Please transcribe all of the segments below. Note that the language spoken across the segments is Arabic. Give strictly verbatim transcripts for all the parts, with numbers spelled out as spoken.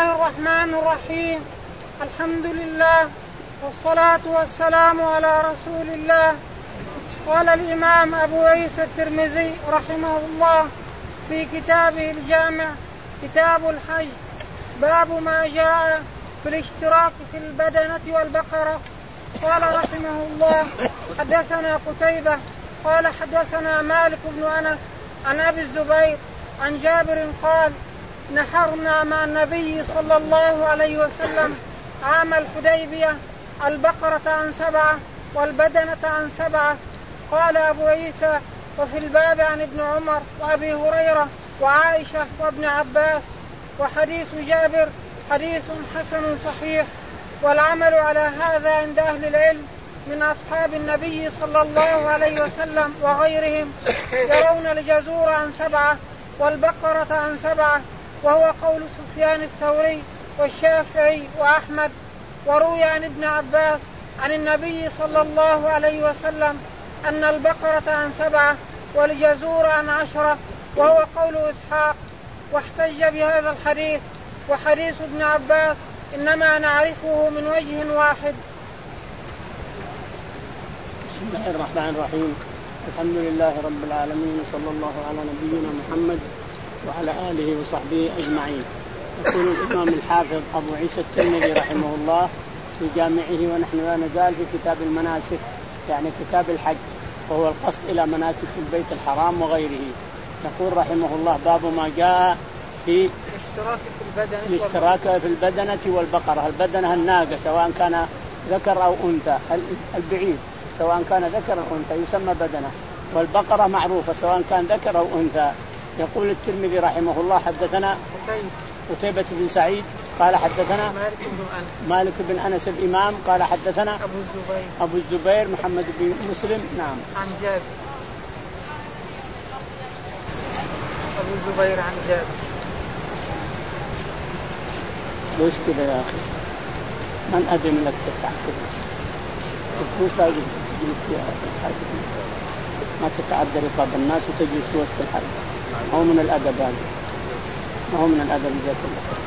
الله الرحمن الرحيم. الحمد لله والصلاة والسلام على رسول الله. قال الإمام أبو عيسى الترمذي رحمه الله في كتابه الجامع كتاب الحج باب ما جاء في الاشتراك في البدنة والبقرة. قال رحمه الله حدثنا قتيبة قال حدثنا مالك بن أنس عن أبي الزبير عن جابر قال نحرنا مع النبي صلى الله عليه وسلم عام الحديبية البقرة عن سبعة والبدنة عن سبعة. قال أبو عيسى وفي الباب عن ابن عمر وأبي هريرة وعائشة وابن عباس. وحديث جابر حديث حسن صحيح، والعمل على هذا عند أهل العلم من أصحاب النبي صلى الله عليه وسلم وغيرهم يرون الجزور عن سبعة والبقرة عن سبعة، وهو قول سفيان الثوري والشافعي وأحمد. وروي عن ابن عباس عن النبي صلى الله عليه وسلم أن البقرة عن سبعة والجزور عن عشرة، وهو قول إسحاق. واحتج بهذا الحديث وحديث ابن عباس إنما نعرفه من وجه واحد. بسم الله الرحمن الرحيم. الحمد لله رب العالمين، صلى الله على نبينا محمد وعلى آله وصحبه أجمعين. يقول الإمام الحافظ أبو عيسى الترمذي رحمه الله في جامعه، ونحن لا نزال في كتاب المناسك يعني كتاب الحج، وهو القصد إلى مناسك البيت الحرام وغيره. يقول رحمه الله باب ما جاء في الاشتراك في البدنة والبقرة. البدنة الناقة سواء كان ذكر أو أنثى، البعير سواء كان ذكر أو أنثى يسمى بدنة، والبقرة معروفة سواء كان ذكر أو أنثى. يقول الترمذي رحمه الله حدثنا قتيبة بن سعيد قال حدثنا مالك بن أنس مالك بن أنس الإمام قال حدثنا أبو الزبير أبو الزبير محمد بن مسلم نعم عن جابر أبو الزبير عن جابر. ليش كذا يا أخي؟ من أذن لك تسعى كذا؟ ما تتعدى رقاب الناس وتجلس وسط الحلقة، ما هو من الأدب هذا، ما هو من الأدب. جزاك الله خير.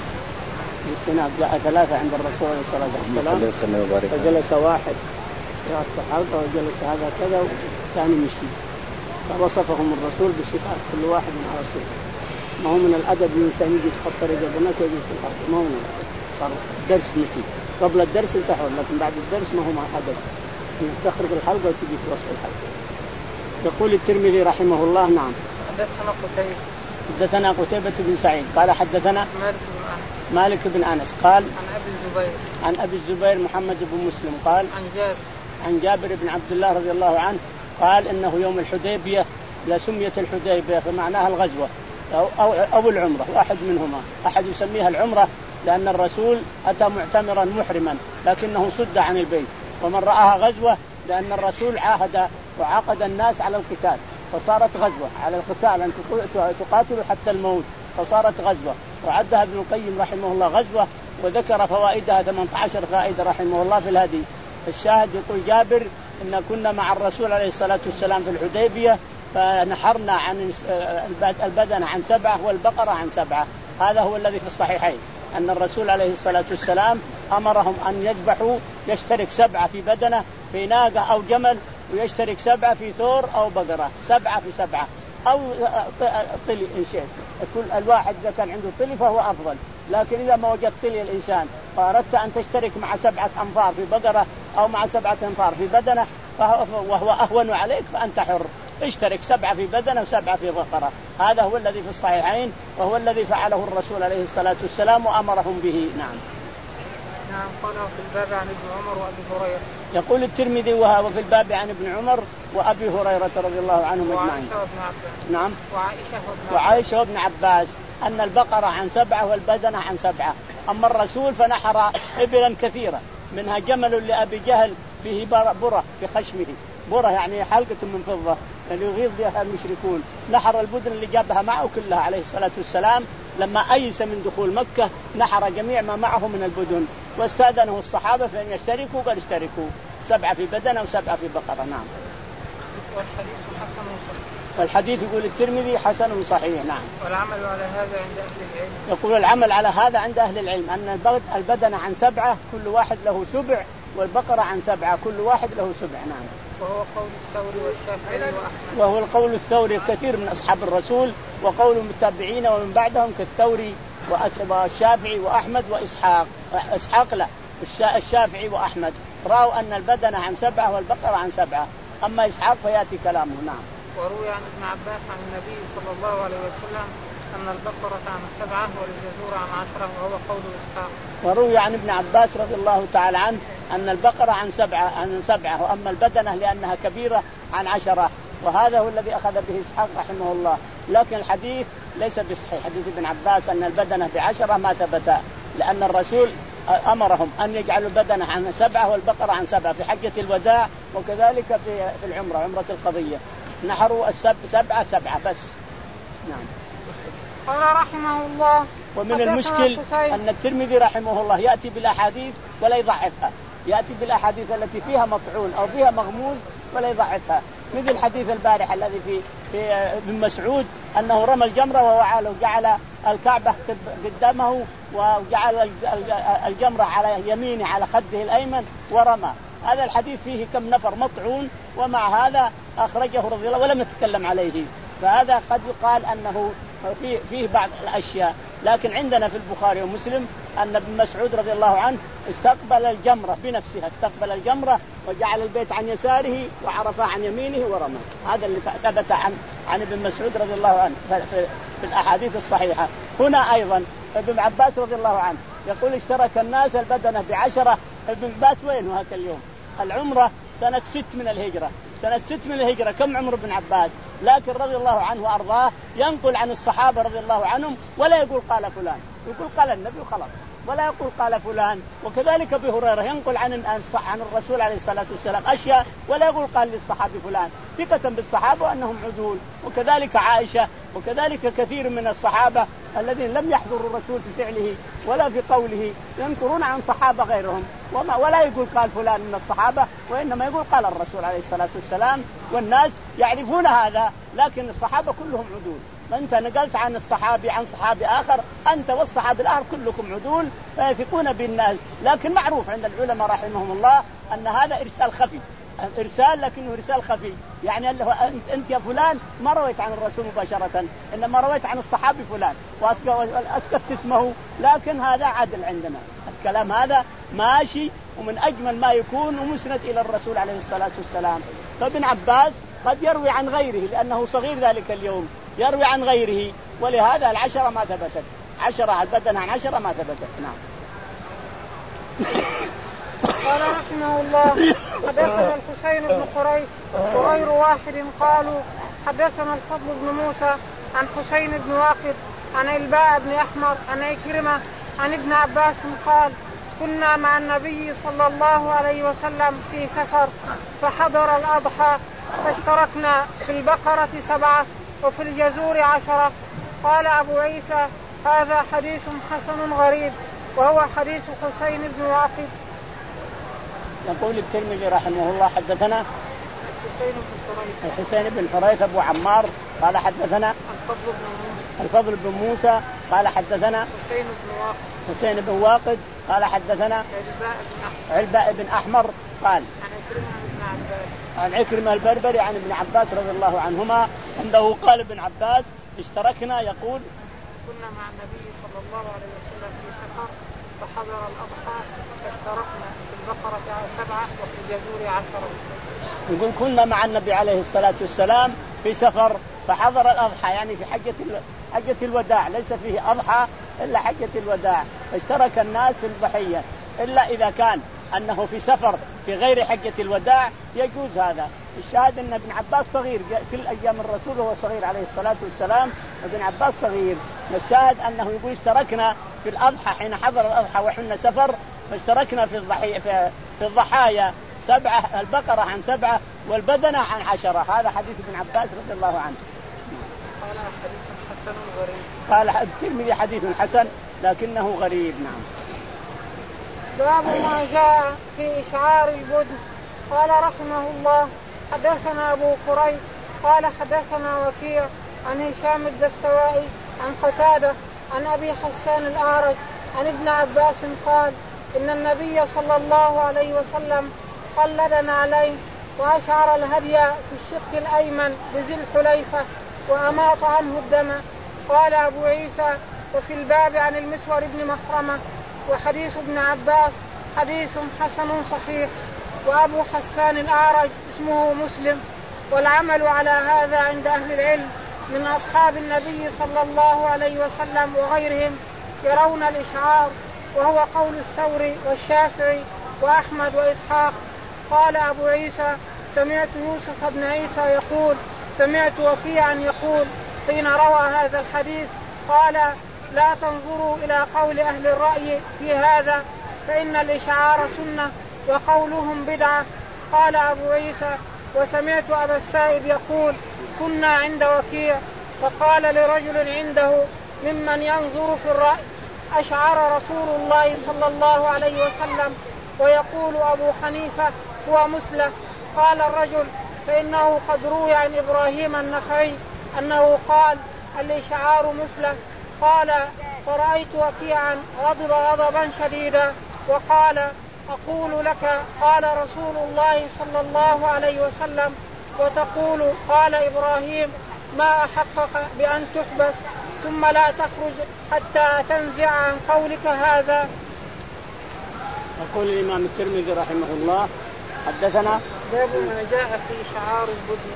السنة جاء ثلاثة عند الرسول صلى الله عليه وسلم، فجلس واحد في الحلقة وجلس هذا كذا والثاني مشي، فوصفهم الرسول بصفات كل واحد على صفة. ما هو من الأدب الإنسان يجي يتخطى رجال الناس ويجلس في الحلقة، ما هو من الأدب. صار درس مشي قبل الدرس انتحر، لكن بعد الدرس ما هو مع أدب، تخرج الحلقة وتجي في وسط الحلقة. يقول الترمذي رحمه الله نعم حدثنا قتيبة حدثنا قتيبة بن سعيد قال حدثنا مالك بن أنس مالك بن أنس قال عن أبي الزبير عن أبي الزبير محمد بن مسلم قال عن جابر عن جابر بن عبد الله رضي الله عنه قال إنه يوم الحديبية لا سميت الحديبية فمعناها الغزوة أو, أو, أو العمرة، واحد منهما. أحد يسميها العمرة لأن الرسول أتى معتمرا محرما لكنه صد عن البيت، ومن رآها غزوة لأن الرسول عاهد وعقد الناس على القتال، فصارت غزوة على القتال أن تقاتلوا حتى الموت، فصارت غزوة. وعدها ابن القيم رحمه الله غزوة، وذكر فوائدها ثمانية عشر فائدة رحمه الله في الهدي. الشاهد يقول جابر إن كنا مع الرسول عليه الصلاة والسلام في الحديبية فنحرنا عن البدنة عن سبعة والبقرة عن سبعة. هذا هو الذي في الصحيحين أن الرسول عليه الصلاة والسلام أمرهم أن يذبحوا، يشترك سبعة في بدنة في ناقة أو جمل، ويشترك سبعة في ثور أو بقرة، سبعة في سبعة أو طلي إن شئت. كل الواحد إذا كان عنده طلي فهو أفضل، لكن إذا ما وجدت طلي الإنسان فأردت أن تشترك مع سبعة أنفار في بقرة أو مع سبعة أنفار في بدنة وهو أهون عليك فأنت حر، اشترك سبعة في بدنة وسبعة في بقرة. هذا هو الذي في الصحيحين، وهو الذي فعله الرسول عليه الصلاة والسلام وأمرهم به. نعم نعم. قال في الباب عن ابن عمر وأبي هريرة. يقول الترمذي وفي الباب عن ابن عمر وأبي هريرة رضي الله عنهم أجمعين. نعم وعائشة وابن عباس أن البقرة عن سبعة والبدنة عن سبعة. أما الرسول فنحر إبلا كثيرة، منها جمل لأبي جهل فيه برة في خشمه، برة يعني حلقة من فضة يعني يغيظ بها المشركون. نحر البدن اللي جابها معه كلها عليه الصلاة والسلام لما أيس من دخول مكة، نحر جميع ما معه من البدن، واستأذنه الصحابة فإن يشتركوا قال اشتركوا، سبعة في بدنة وسبعة في بقرة. نعم. والحديث حسن والحديث يقول الترمذي حسن صحيح. نعم. والعمل على هذا عند أهل العلم. يقول العمل على هذا عند أهل العلم أن البدنة عن سبعة كل واحد له سبع، والبقرة عن سبعة كل واحد له سبع. نعم. وهو قول الثوري والشافعي وأحمد. وهو القول الثوري كثير من أصحاب الرسول، وقول المتابعين ومن بعدهم كالثوري والشافعي وأحمد وإسحاق. إسحاق لا، الشافعي وأحمد رأوا أن البدنة عن سبعة والبقرة عن سبعة، أما إسحاق فيأتي كلامه. نعم. وروي عن ابن عباس عن النبي صلى الله عليه وسلم أن البقرة عن سبعة والجزور عن عشرة، وهو قول إسحاق. وروي عن ابن عباس رضي الله تعالى عنه أن البقرة عن سبعة عن سبعة وأما البدنة لأنها كبيرة عن عشرة، وهذا هو الذي أخذ به إسحاق رحمه الله. لكن الحديث ليس بصحيح، حديث ابن عباس أن البدنة بعشرة ما ثبت، لأن الرسول أمرهم أن يجعلوا البدنة عن سبعة والبقرة عن سبعة في حجة الوداع، وكذلك في في العمرة عمرة القضية نحروا السبع سبعة سبعة بس. نعم. قال رحمه الله. ومن المشكل أن الترمذي رحمه الله يأتي بالأحاديث ولا يضعفها، يأتي بالأحاديث التي فيها مطعون أو فيها مغموز ولا يضعفها، مثل حديث البارحة الذي في في ابن مسعود أنه رمى الجمرة وهو جعل الكعبة قدامه وجعل الجمرة على يمينه على خده الأيمن ورمى. هذا الحديث فيه كم نفر مطعون، ومع هذا أخرجه رضي الله ولم يتكلم عليه، فهذا قد يقال أنه فيه, فيه بعض الأشياء. لكن عندنا في البخاري ومسلم أن ابن مسعود رضي الله عنه استقبل الجمرة بنفسها، استقبل الجمرة وجعل البيت عن يساره وعرفه عن يمينه ورمى. هذا اللي ثبت عن عن ابن مسعود رضي الله عنه في, في الأحاديث الصحيحة. هنا أيضا ابن عباس رضي الله عنه يقول اشترك الناس البدنة بعشرة. ابن عباس وين هذا اليوم؟ العمرة سنة ست من الهجرة، سنة ست من الهجرة كم عمر ابن عباس؟ لكن رضي الله عنه وأرضاه ينقل عن الصحابة رضي الله عنهم ولا يقول قال فلان، يقول قال النبي خلاص، ولا يقول قال فلان. وكذلك أبي هريرة ينقل عن عن الرسول عليه الصلاة والسلام أشياء ولا يقول قال للصحابي فلان، ثقة بالصحابة أنهم عدول. وكذلك عائشة، وكذلك كثير من الصحابة الذين لم يحضروا الرسول في فعله ولا في قوله ينكرون عن صحابة غيرهم، وما ولا يقول قال فلان من الصحابة، وإنما يقول قال الرسول عليه الصلاة والسلام. والناس يعرفون هذا، لكن الصحابة كلهم عدول. فأنت نقلت عن الصحابي عن صحابي آخر، أنت والصحابي الآخر كلكم عدول فيثقون بالناس. لكن معروف عند العلماء رحمهم الله أن هذا إرسال خفي، إرسال لكنه إرسال خفي، يعني أنت يا فلان ما رويت عن الرسول مباشرة، إنما رويت عن الصحابي فلان وأسكت اسمه، لكن هذا عدل عندنا. الكلام هذا ماشي ومن أجمل ما يكون ومسند إلى الرسول عليه الصلاة والسلام. فابن عباس قد يروي عن غيره لأنه صغير ذلك اليوم، يروي عن غيره، ولهذا العشرة ما ثبتت، عشرة البدن عن عشرة ما ثبتت. نعم. قال رحمه الله. حدثنا الحسين بن قريش وغير واحد قالوا حدثنا الفضل بن موسى عن حسين بن واقد عن الباء بن أحمر عن عكرمة عن ابن عباس قال كنا مع النبي صلى الله عليه وسلم في سفر فحضر الأضحى فاشتركنا في البقرة سبعة وفي الجزور عشرة. قال أبو عيسى هذا حديث حسن غريب وهو حديث حسين بن واقد. يقول الترمذي رحمه الله حدثنا الحسين بن حريث الحسين بن حريث أبو عمار قال حدثنا الفضل بن موسى الفضل بن موسى قال حدثنا حسين بن واقد حسين بن واقد قال حدثنا علباء بن أحمر قال عن عكرمة البربري عن ابن عباس رضي الله عنهما عنده قال ابن عباس اشتركنا، يقول كنا مع النبي صلى الله عليه وسلم في سفر فحضر الأضحى فاشتركنا في البقرة سبعة وفي الجزور عشرة. يقول كنا مع النبي عليه الصلاة والسلام في سفر فحضر الأضحى، يعني في حجة حجة الوداع، ليس فيه أضحى إلا حجة الوداع، فاشترك الناس في الضحية، إلا إذا كان أنه في سفر في غير حجة الوداع يجوز هذا. الشاهد أن ابن عباس صغير كل أيام الرسول وهو صغير عليه الصلاة والسلام، ابن عباس صغير. الشاهد أنه يقول اشتركنا في الأضحى حين حضر الأضحى وحنا سفر، فاشتركنا في الضحية في, في الضحايا سبعة، البقرة عن سبعة والبدنة عن عشرة. هذا حديث ابن عباس رضي الله عنه. قال حديث حسن غريب. قال الترمذي حديث حسن لكنه غريب. نعم. باب ما جاء في إشعار البدن. قال رحمه الله حدثنا أبو كريب قال حدثنا وكيع عن هشام الدستوائي عن قتادة عن أبي حسان الأعرج عن ابن عباس قال إن النبي صلى الله عليه وسلم قلدنا عليه وأشعر الهدي في الشق الأيمن بذي الحليفة وأماط عنه الدم. قال أبو عيسى وفي الباب عن المسور بن مخرمة وحديث ابن عباس حديث حسن صحيح. وأبو حسان الأعرج اسمه مسلم. والعمل على هذا عند أهل العلم من أصحاب النبي صلى الله عليه وسلم وغيرهم يرون الإشعار، وهو قول الثوري والشافعي وأحمد وإسحاق. قال أبو عيسى سمعت يوسف بن عيسى يقول سمعت وكيعا يقول حين روى هذا الحديث قال لا تنظروا إلى قول أهل الرأي في هذا فإن الإشعار سنة وقولهم بدعة. قال أبو عيسى وسمعت أبا السائب يقول كنا عند وكيع فقال لرجل عنده ممن ينظر في الرأي أشعر رسول الله صلى الله عليه وسلم ويقول أبو حنيفة هو مثله. قال الرجل فإنه قد روي عن إبراهيم النخعي أنه قال الإشعار مثله. قال فرأيت وكيعا غضب غضبا شديدا وقال أقول لك قال رسول الله صلى الله عليه وسلم وتقول قال إبراهيم ما أحقق بأن تحبس ثم لا تخرج حتى تنزع عن قولك هذا. يقول الإمام الترمذي رحمه الله حدثنا باب ما جاء في إشعار البدن.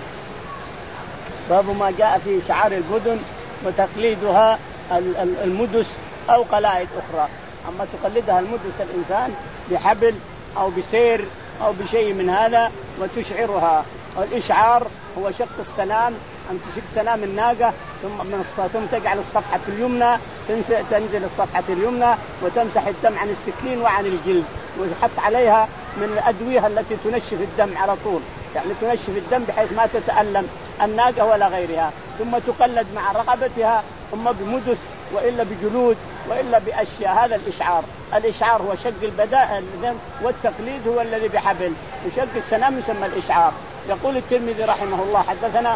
باب ما جاء في إشعار البدن وتقليدها المدس أو قلائد أخرى. أما تقلدها المدس الإنسان بحبل أو بسير أو بشيء من هذا وتشعرها. الإشعار هو شق السنام، أن تشق سنام الناقة ثم من ثم تجعل الصفحة اليمنى تنزل الصفحة اليمنى وتمسح الدم عن السكين وعن الجلد ويحط عليها من الأدوية التي تنشف الدم على طول، يعني تنشف الدم بحيث ما تتألم الناقة ولا غيرها. ثم تقلد مع رقبتها إما بمدس وإلا بجلود وإلا بأشياء. هذا الإشعار. الإشعار هو شق البداء والتقليد هو الذي بحبل وشق السنام يسمى الإشعار. يقول الترمذي رحمه الله حدثنا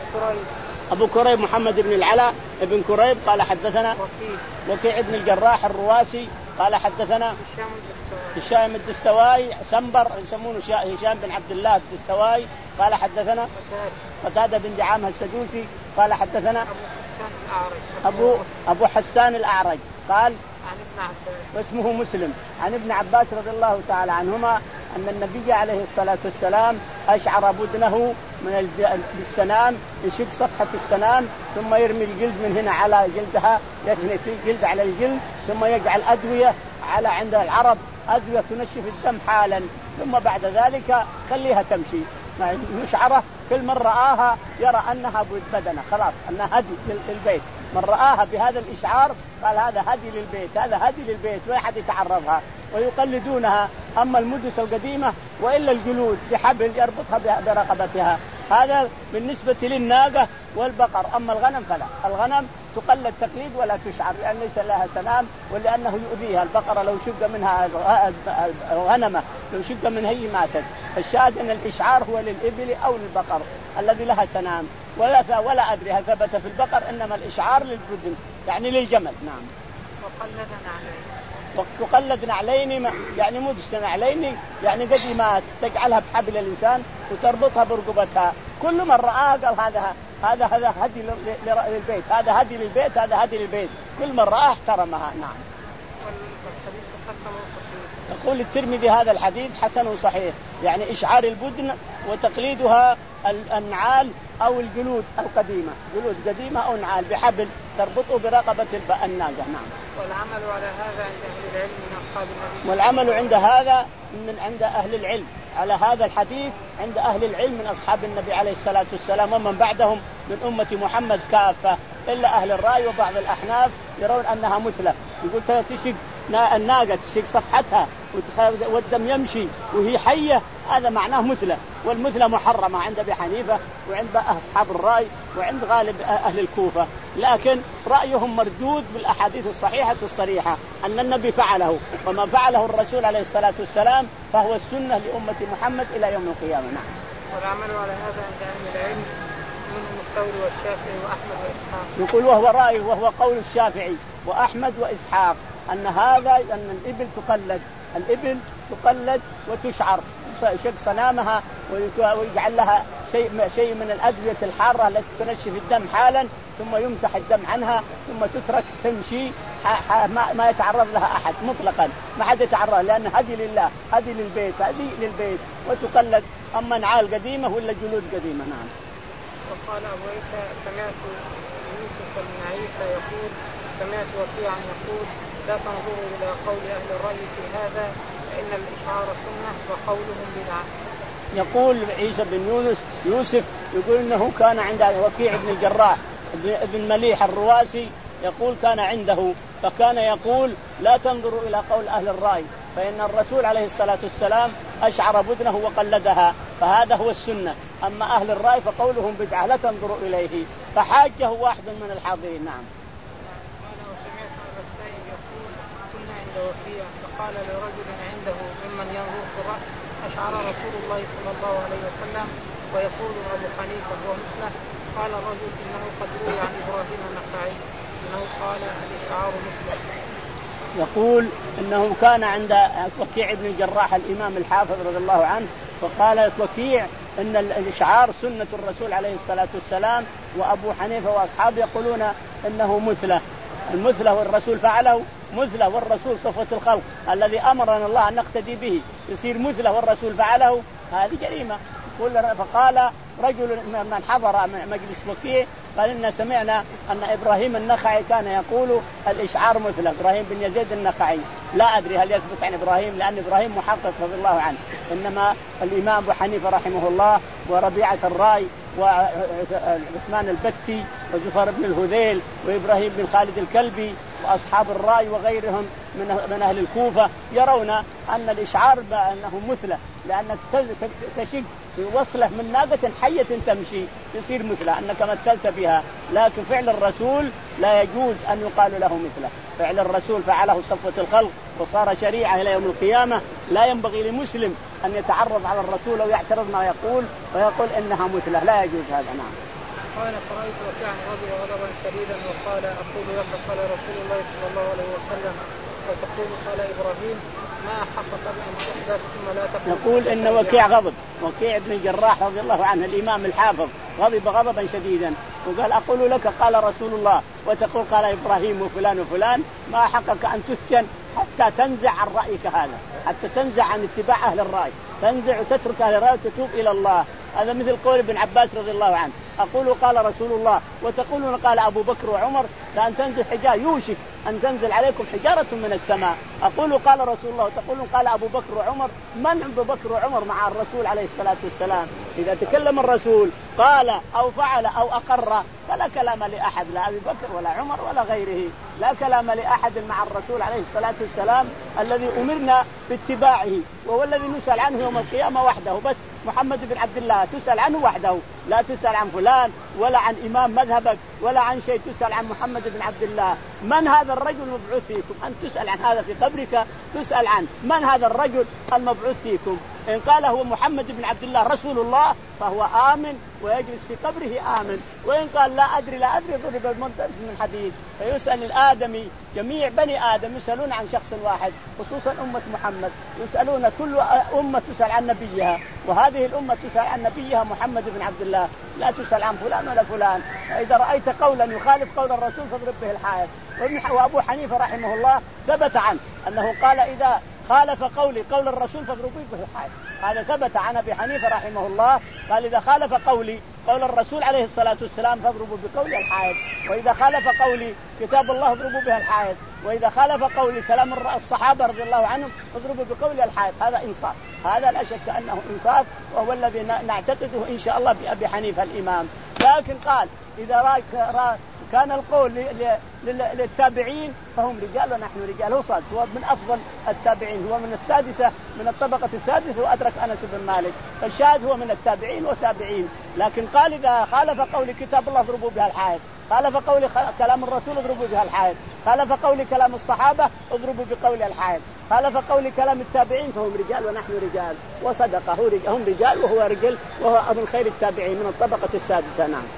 أبو كريب محمد بن العلاء ابن كريب قال حدثنا وكيع بن الجراح الرواسي قال حدثنا هشام الدستوائي سنبر يسمونه هشام بن عبد الله الدستوائي قال حدثنا قتادة بن دعامة السدوسي قال حدثنا أبو أبو حسان الأعرج قال عن ابن عباس واسمه مسلم عن ابن عباس رضي الله تعالى عنهما أن النبي عليه الصلاة والسلام أشعر بدنه من السنام يشق صفحة السنام ثم يرمي الجلد من هنا على جلدها يثني في جلد على الجلد ثم يجعل أدوية على عند العرب أدوية تنشف الدم حالا ثم بعد ذلك خليها تمشي يشعره. كل من رآها يرى أنها بدنة خلاص أنها هدي للبيت. من رآها بهذا الإشعار قال هذا هدي للبيت هذا هدي للبيت ولا أحد يتعرضها ويقلدونها. أما المدس القديمة وإلا الجلود بحبل يربطها برقبتها. هذا بالنسبة للناقة والبقر. أما الغنم فلا. الغنم تقلد تقليد ولا تشعر لأن ليس لها سنام ولأنه يؤذيها. البقرة لو شق منها غنمة لو شق منها هي ماتت. فالشاهد أن الإشعار هو للإبل أو للبقر الذي لها سنام ولا ولا أدري هل ثبت في البقر إنما الإشعار للبدن يعني للجمل. نعم. وقلدنا عليه وتقلد نعلين يعني مدس نعلين يعني قديمات تجعلها بحبل الإنسان وتربطها برقبتها. كل من رآها قال هذا هذا هذا هدي للبيت هذا هدي للبيت هذا هدي للبيت. كل من رآها احترمها. نعم. يقول الترمذي هذا الحديث حسن صحيح يعني إشعار البدن وتقليدها النعال أو الجلود القديمة جلود قديمة أو نعال بحبل تربطه برقبة الناقة. نعم. والعمل على هذا عند أهل العلم من أصحاب النبي. والعمل عند هذا من عند أهل العلم على هذا الحديث عند أهل العلم من أصحاب النبي عليه الصلاة والسلام ومن بعدهم من أمة محمد كافة إلا أهل الرأي وبعض الأحناف يرون أنها مثلة. يقول تشق الناقة تشق صفحتها والدم يمشي وهي حية هذا معناه مثلة. والمثلة محرمة عند أبي حنيفة وعند أصحاب الرأي وعند غالب أهل الكوفة. لكن رأيهم مردود بالأحاديث الصحيحة الصريحة أن النبي فعله وما فعله الرسول عليه الصلاة والسلام فهو السنة لأمة محمد إلى يوم القيامة. نعم. والعمل على هذا عند أهل العلم منهم الثوري والشافعي وأحمد وإسحاق. يقول وهو رأي وهو قول الشافعي وأحمد وإسحاق أن هذا أن الإبل تقلد، الإبل تقلد وتشعر شق صنامها ويجعل لها شيء شيء من الأدوية الحارة التي تنشف الدم حالا، ثم يمسح الدم عنها ثم تترك تمشي ما يتعرض لها أحد مطلقا، ما حد يتعرض، لأن هذه لله، هذه للبيت، هذه للبيت وتقلد. أما نعال قديمة ولا جلود قديمة. نعم. وقال أبو عيسى سمعت يوسف بن عيسى يقول سمعت وكيعا يقول لا تنظروا إلى قول أهل الرأي في هذا فإن الإشعار سنة وقولهم بدعة. يقول عيسى بن يونس يوسف يقول إنه كان عند وكيع بن الجراح ابن مليح الرواسي، يقول كان عنده فكان يقول لا تنظروا إلى قول أهل الرأي فإن الرسول عليه الصلاة والسلام أشعر بدنه وقلدها، فهذا هو السنة. أما أهل الرأي فقولهم بدعة لا تنظروا إليه. فحاجه واحد من الحاضرين. نعم. قال وسمعت أبا السائب يقول كنا عند وكيع فقال لرجل عنده ممن ينظر في الرأي أشعر رسول الله صلى الله عليه وسلم ويقول أبو حنيفة ومثله. قال الرجل إنه قد روي عن إبراهيم النخعي أنه قال الإشعار مثله. يقول إنه كان عند وكيع بن الجراح الإمام الحافظ رضي الله عنه، فقال وكيع إن الإشعار سنة الرسول عليه الصلاة والسلام، وأبو حنيفة وأصحابه يقولون إنه مثله. المثله والرسول فعله مثله، والرسول صفوة الخلق الذي أمرنا الله أن نقتدي به يصير مثله والرسول فعله، هذه جريمة. فقال رجل من حضر مجلس وكيع قال إن سمعنا أن إبراهيم النخعي كان يقول الإشعار مثله، إبراهيم بن يزيد النخعي، لا أدري هل يثبت عن إبراهيم لأن إبراهيم محقق رضي الله عنه، إنما الإمام أبو حنيفة رحمه الله وربيعة الرأي وعثمان البتي وزفر بن الهذيل وإبراهيم بن خالد الكلبي وأصحاب الرأي وغيرهم من أهل الكوفة يرون أن الإشعار أنه مثله، لأنك تشق وصله من ناقة حية تمشي يصير مثله أنك مثلت بها. لكن فعل الرسول لا يجوز أن يقال له مثله، فعل الرسول فعله صفوة الخلق وصار شريعة إلى يوم القيامة. لا ينبغي لمسلم أن يتعرض على الرسول أو يعترض ما يقول ويقول إنها مثله، لا يجوز هذا. نعم. قال فرأيت وكيعا غضب غضبا شديدا وقال أقول لك قال رسول الله صلى الله عليه وسلم وتقول قال إبراهيم ما حقق بأن تحدث ثم لا تقول. يقول إن وكيع غضب، وكيع بن الجراح رضي الله عنه الإمام الحافظ غضب غضبا شديدا وقال أقول لك قال رسول الله وتقول قال إبراهيم وفلان وفلان، ما حقك أن تسجن حتى تنزع عن رأيك هذا، حتى تنزع عن اتباع أهل الرأي، تنزع وتترك أهل الرأي وتتوب إلى الله. هذا مثل قول ابن عباس رضي الله عنه أقول قال رسول الله وتقولون قال أبو بكر وعمر لأن تنزل حجارة يوشك أن تنزل عليكم حجارة من السماء. أقول قال رسول الله وتقولون قال أبو بكر وعمر، من أبو بكر وعمر مع الرسول عليه الصلاة والسلام؟ إذا تكلم الرسول قال أو فعل أو أقر فلا كلام لأحد، لا أبي بكر ولا عمر ولا غيره، لا كلام لأحد مع الرسول عليه الصلاة والسلام الذي أمرنا باتباعه، وهو الذي نسأل عنه يوم القيامة وحده بس. محمد بن عبد الله تسأل عنه وحده، لا تسأل عن فلان ولا عن إمام مذهبك ولا عن شيء، تسأل عن محمد بن عبد الله. من هذا الرجل المبعوث فيكم؟ أن تسأل عن هذا في قبرك تسأل عنه من هذا الرجل المبعوث فيكم. إن قال هو محمد بن عبد الله رسول الله فهو آمن ويجلس في قبره آمن، وإن قال لا أدري لا أدري ضرب المنطق من حديد. فيسأل الآدمي جميع بني آدم يسألون عن شخص واحد، خصوصا أمة محمد يسألون، كل أمة تسأل عن نبيها، وهذه الأمة تسأل عن نبيها محمد بن عبد الله، لا تسأل عن فلان ولا فلان. فإذا رأيت قولا يخالف قول الرسول فاضرب به الحائط. وأبو حنيفة رحمه الله ثبت عنه أنه قال إذا خالف قولي قول الرسول فاضربوا به الحائط. هذا ثبت عن أبي حنيفة رحمه الله قال إذا خالف قولي قول الرسول عليه الصلاة والسلام فاضربوا بقولي الحائط، وإذا خالف قولي كتاب الله اضربوا به الحائط، وإذا خالف قولي كلام الصحابة رضي الله عنهم اضربوا بقولي الحائط. هذا إنصاف، هذا لا شك أنه إنصاف، وهو الذي نعتقده إن شاء الله بأبي حنيفة الإمام. لكن قال إذا رأى رأى كان القول للتابعين فهم رجال ونحن رجال. هو صاد هو من أفضل التابعين، هو من السادسة من الطبقة السادسة وأدرك أنس بن مالك، فالشاهد هو من التابعين وتابعين. لكن قال إذا خالف قول كتاب الله اضربوا بها الحائط، خالف قول كلام الرسول اضربوا بها الحائط، خالف قول كلام الصحابة اضربوا بقول الحائط. قال فقول كلام التابعين فهم رجال ونحن رجال، وصدق هم رجال وهو رجل وهو من خير التابعين من الطبقة السادسة. نعم.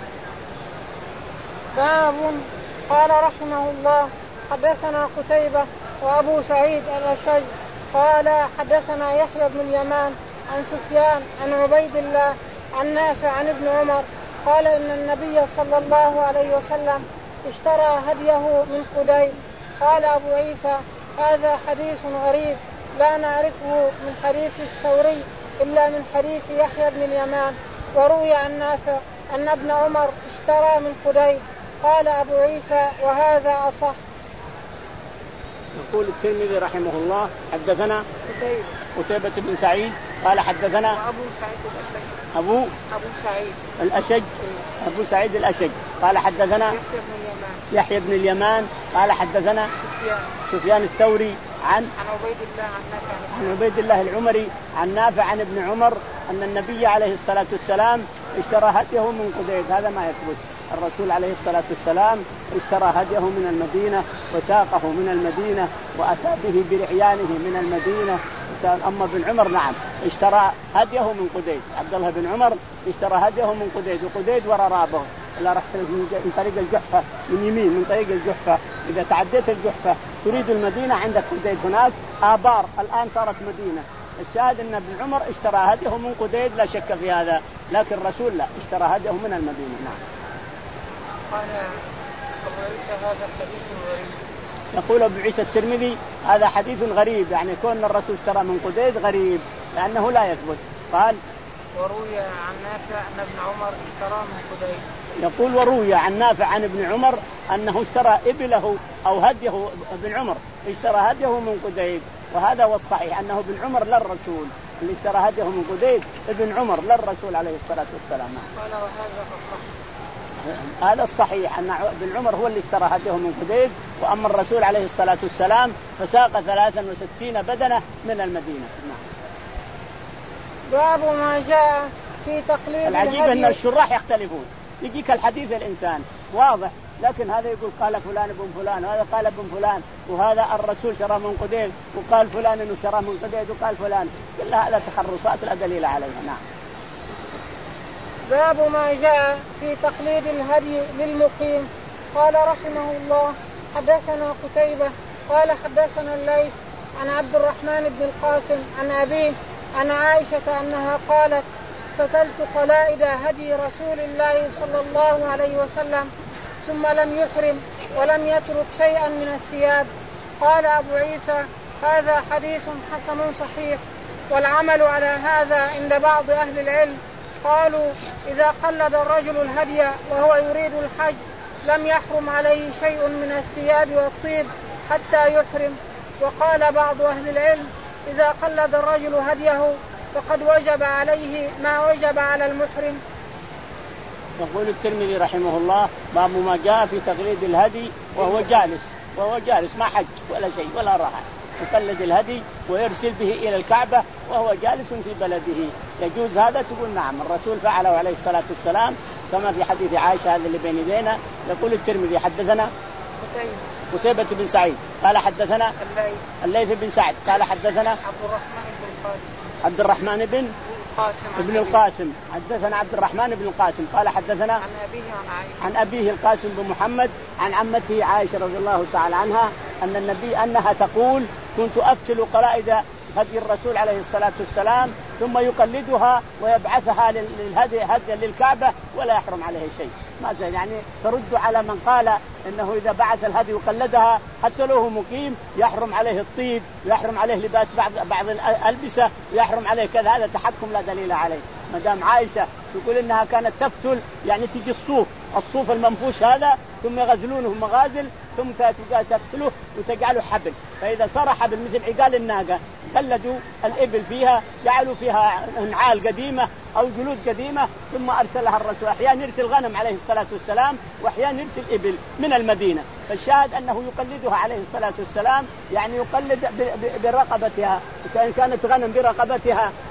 باب. قال رحمه الله حدثنا قتيبة وأبو سعيد الأشج قال حدثنا يحيى بن اليمان عن سفيان عن عبيد الله عن نافع عن ابن عمر قال إن النبي صلى الله عليه وسلم اشترى هديه من قديد. قال أبو عيسى هذا حديث غريب لا نعرفه من حديث الثوري إلا من حديث يحيى بن اليمان، وروي عن نافع أن ابن عمر اشترى من قديد. قال أبو عيسى وهذا أصح. يقول الترمذي رحمه الله حدثنا قتيبة بن سعيد قال حدثنا أبو سعيد الأشج أبو أبو سعيد الأشج أبو سعيد الأشج قال حدثنا يحيى بن اليمان يحيى بن اليمان قال حدثنا سفيان سفيان الثوري عن عن عبيد الله عن نافع عن عبيد الله العمري عن نافع عن ابن عمر أن النبي عليه الصلاة والسلام اشترى هديه من قديد. هذا ما يثبت. الرسول عليه الصلاة والسلام اشترى هديه من المدينة وساقه من المدينة وأتى به برعيانه من المدينة. أما ابن عمر نعم اشترى هديه من قديد. عبد الله بن عمر اشترى هديه من قديد، وقديد وراء رابه إلا رحت من طريق الجحفة من يمين من طريق الجحفة. إذا تعديت الجحفة تريد المدينة عندك قديد هناك آبار الآن صارت مدينة. الشاهد أن ابن عمر اشترى هديه من قديد لا شك في هذا، لكن الرسول لا اشترى هديه من المدينة. نعم. قال أبو عيسى هذا حديث غريب. يقول أبو عيسى الترمذي هذا حديث غريب، يعني كون الرسول اشترى من قديد غريب لأنه لا يثبت. قال وروي عن نافع أن ابن عمر اشترى من قديد. يقول وروي عن نافع عن ابن عمر أنه اشترى إبله أو هديه. ابن عمر اشترى هديه من قديد، وهذا هو الصحيح أنه ابن عمر للرسول اللي اشترى هديه من قديد ابن عمر للرسول عليه الصلاة والسلام. قال وهذا الصحيح. هذا الصحيح أن ابن عمر هو اللي اشترى هديه من قديد، وأما الرسول عليه الصلاة والسلام فساق ثلاثا وستين بدنة من المدينة. باب ما جاء في تقليد. العجيب أن الشراح يختلفون، يجيك الحديث الإنسان واضح، لكن هذا يقول قال فلان ابن فلان وهذا قال ابن فلان وهذا الرسول شرى من قديد وقال فلان انه شرى من قديد وقال فلان، كل هذا تخرصات لا دليل عليها. نعم. باب ما جاء في تقليد الهدي للمقيم. قال رحمه الله حدثنا قتيبة قال حدثنا الليث عن عبد الرحمن بن القاسم عن أبيه عن عائشة أنها قالت فتلت قلائد هدي رسول الله صلى الله عليه وسلم ثم لم يحرم ولم يترك شيئا من الثياب. قال أبو عيسى هذا حديث حسن صحيح، والعمل على هذا عند بعض أهل العلم. قالوا إذا قلد الرجل الهدي وهو يريد الحج لم يحرم عليه شيء من الثياب والطيب حتى يحرم. وقال بعض أهل العلم إذا قلد الرجل هديه فقد وجب عليه ما وجب على المحرم. يقول الترمذي رحمه الله باب ما جاء في تقليد الهدي وهو جالس وهو جالس ما حج ولا شيء ولا راح، يقلد الهدي ويرسل به إلى الكعبة وهو جالس في بلده. يجوز هذا؟ تقول نعم، الرسول فعله عليه الصلاة والسلام كما في حديث عائشة هذا اللي بين يدينا. يقول الترمذي حدثنا قتيبة بن سعيد قال حدثنا الليث بن سعد قال حدثنا عبد الرحمن بن القاسم عبد الرحمن بن ابن القاسم حدثنا عبد الرحمن بن القاسم قال حدثنا عن أبيه عن عائشة عن أبيه القاسم بن محمد عن عمته عائشة رضي الله تعالى عنها أن النبي أنها تقول كنت أفتل قلائد هدي الرسول عليه الصلاة والسلام ثم يقلدها ويبعثها للهدي هدي للكعبة ولا يحرم عليه شيء. ماذا يعني ترد على من قال إنه إذا بعث الهدي وقلدها حتى له مقيم يحرم عليه الطيب ويحرم عليه لباس بعض بعض الألبسة ويحرم عليه كذا؟ هذا تحكم لا دليل عليه. مدام عائشة تقول إنها كانت تفتل يعني تجي الصوف الصوف المنفوش هذا ثم يغزلونه مغازل ثم تفتله وتجعله حبل، فإذا صار حبل مثل عقال الناقة قلدوا الإبل فيها جعلوا فيها نعال قديمة أو جلود قديمة ثم أرسلها الرسول. أحيانا يرسل غنم عليه الصلاة والسلام وأحيانا يرسل إبل من المدينة، فالشاهد أنه يقلدها عليه الصلاة والسلام يعني يقلد برقبتها، إن كانت غنم برقبتها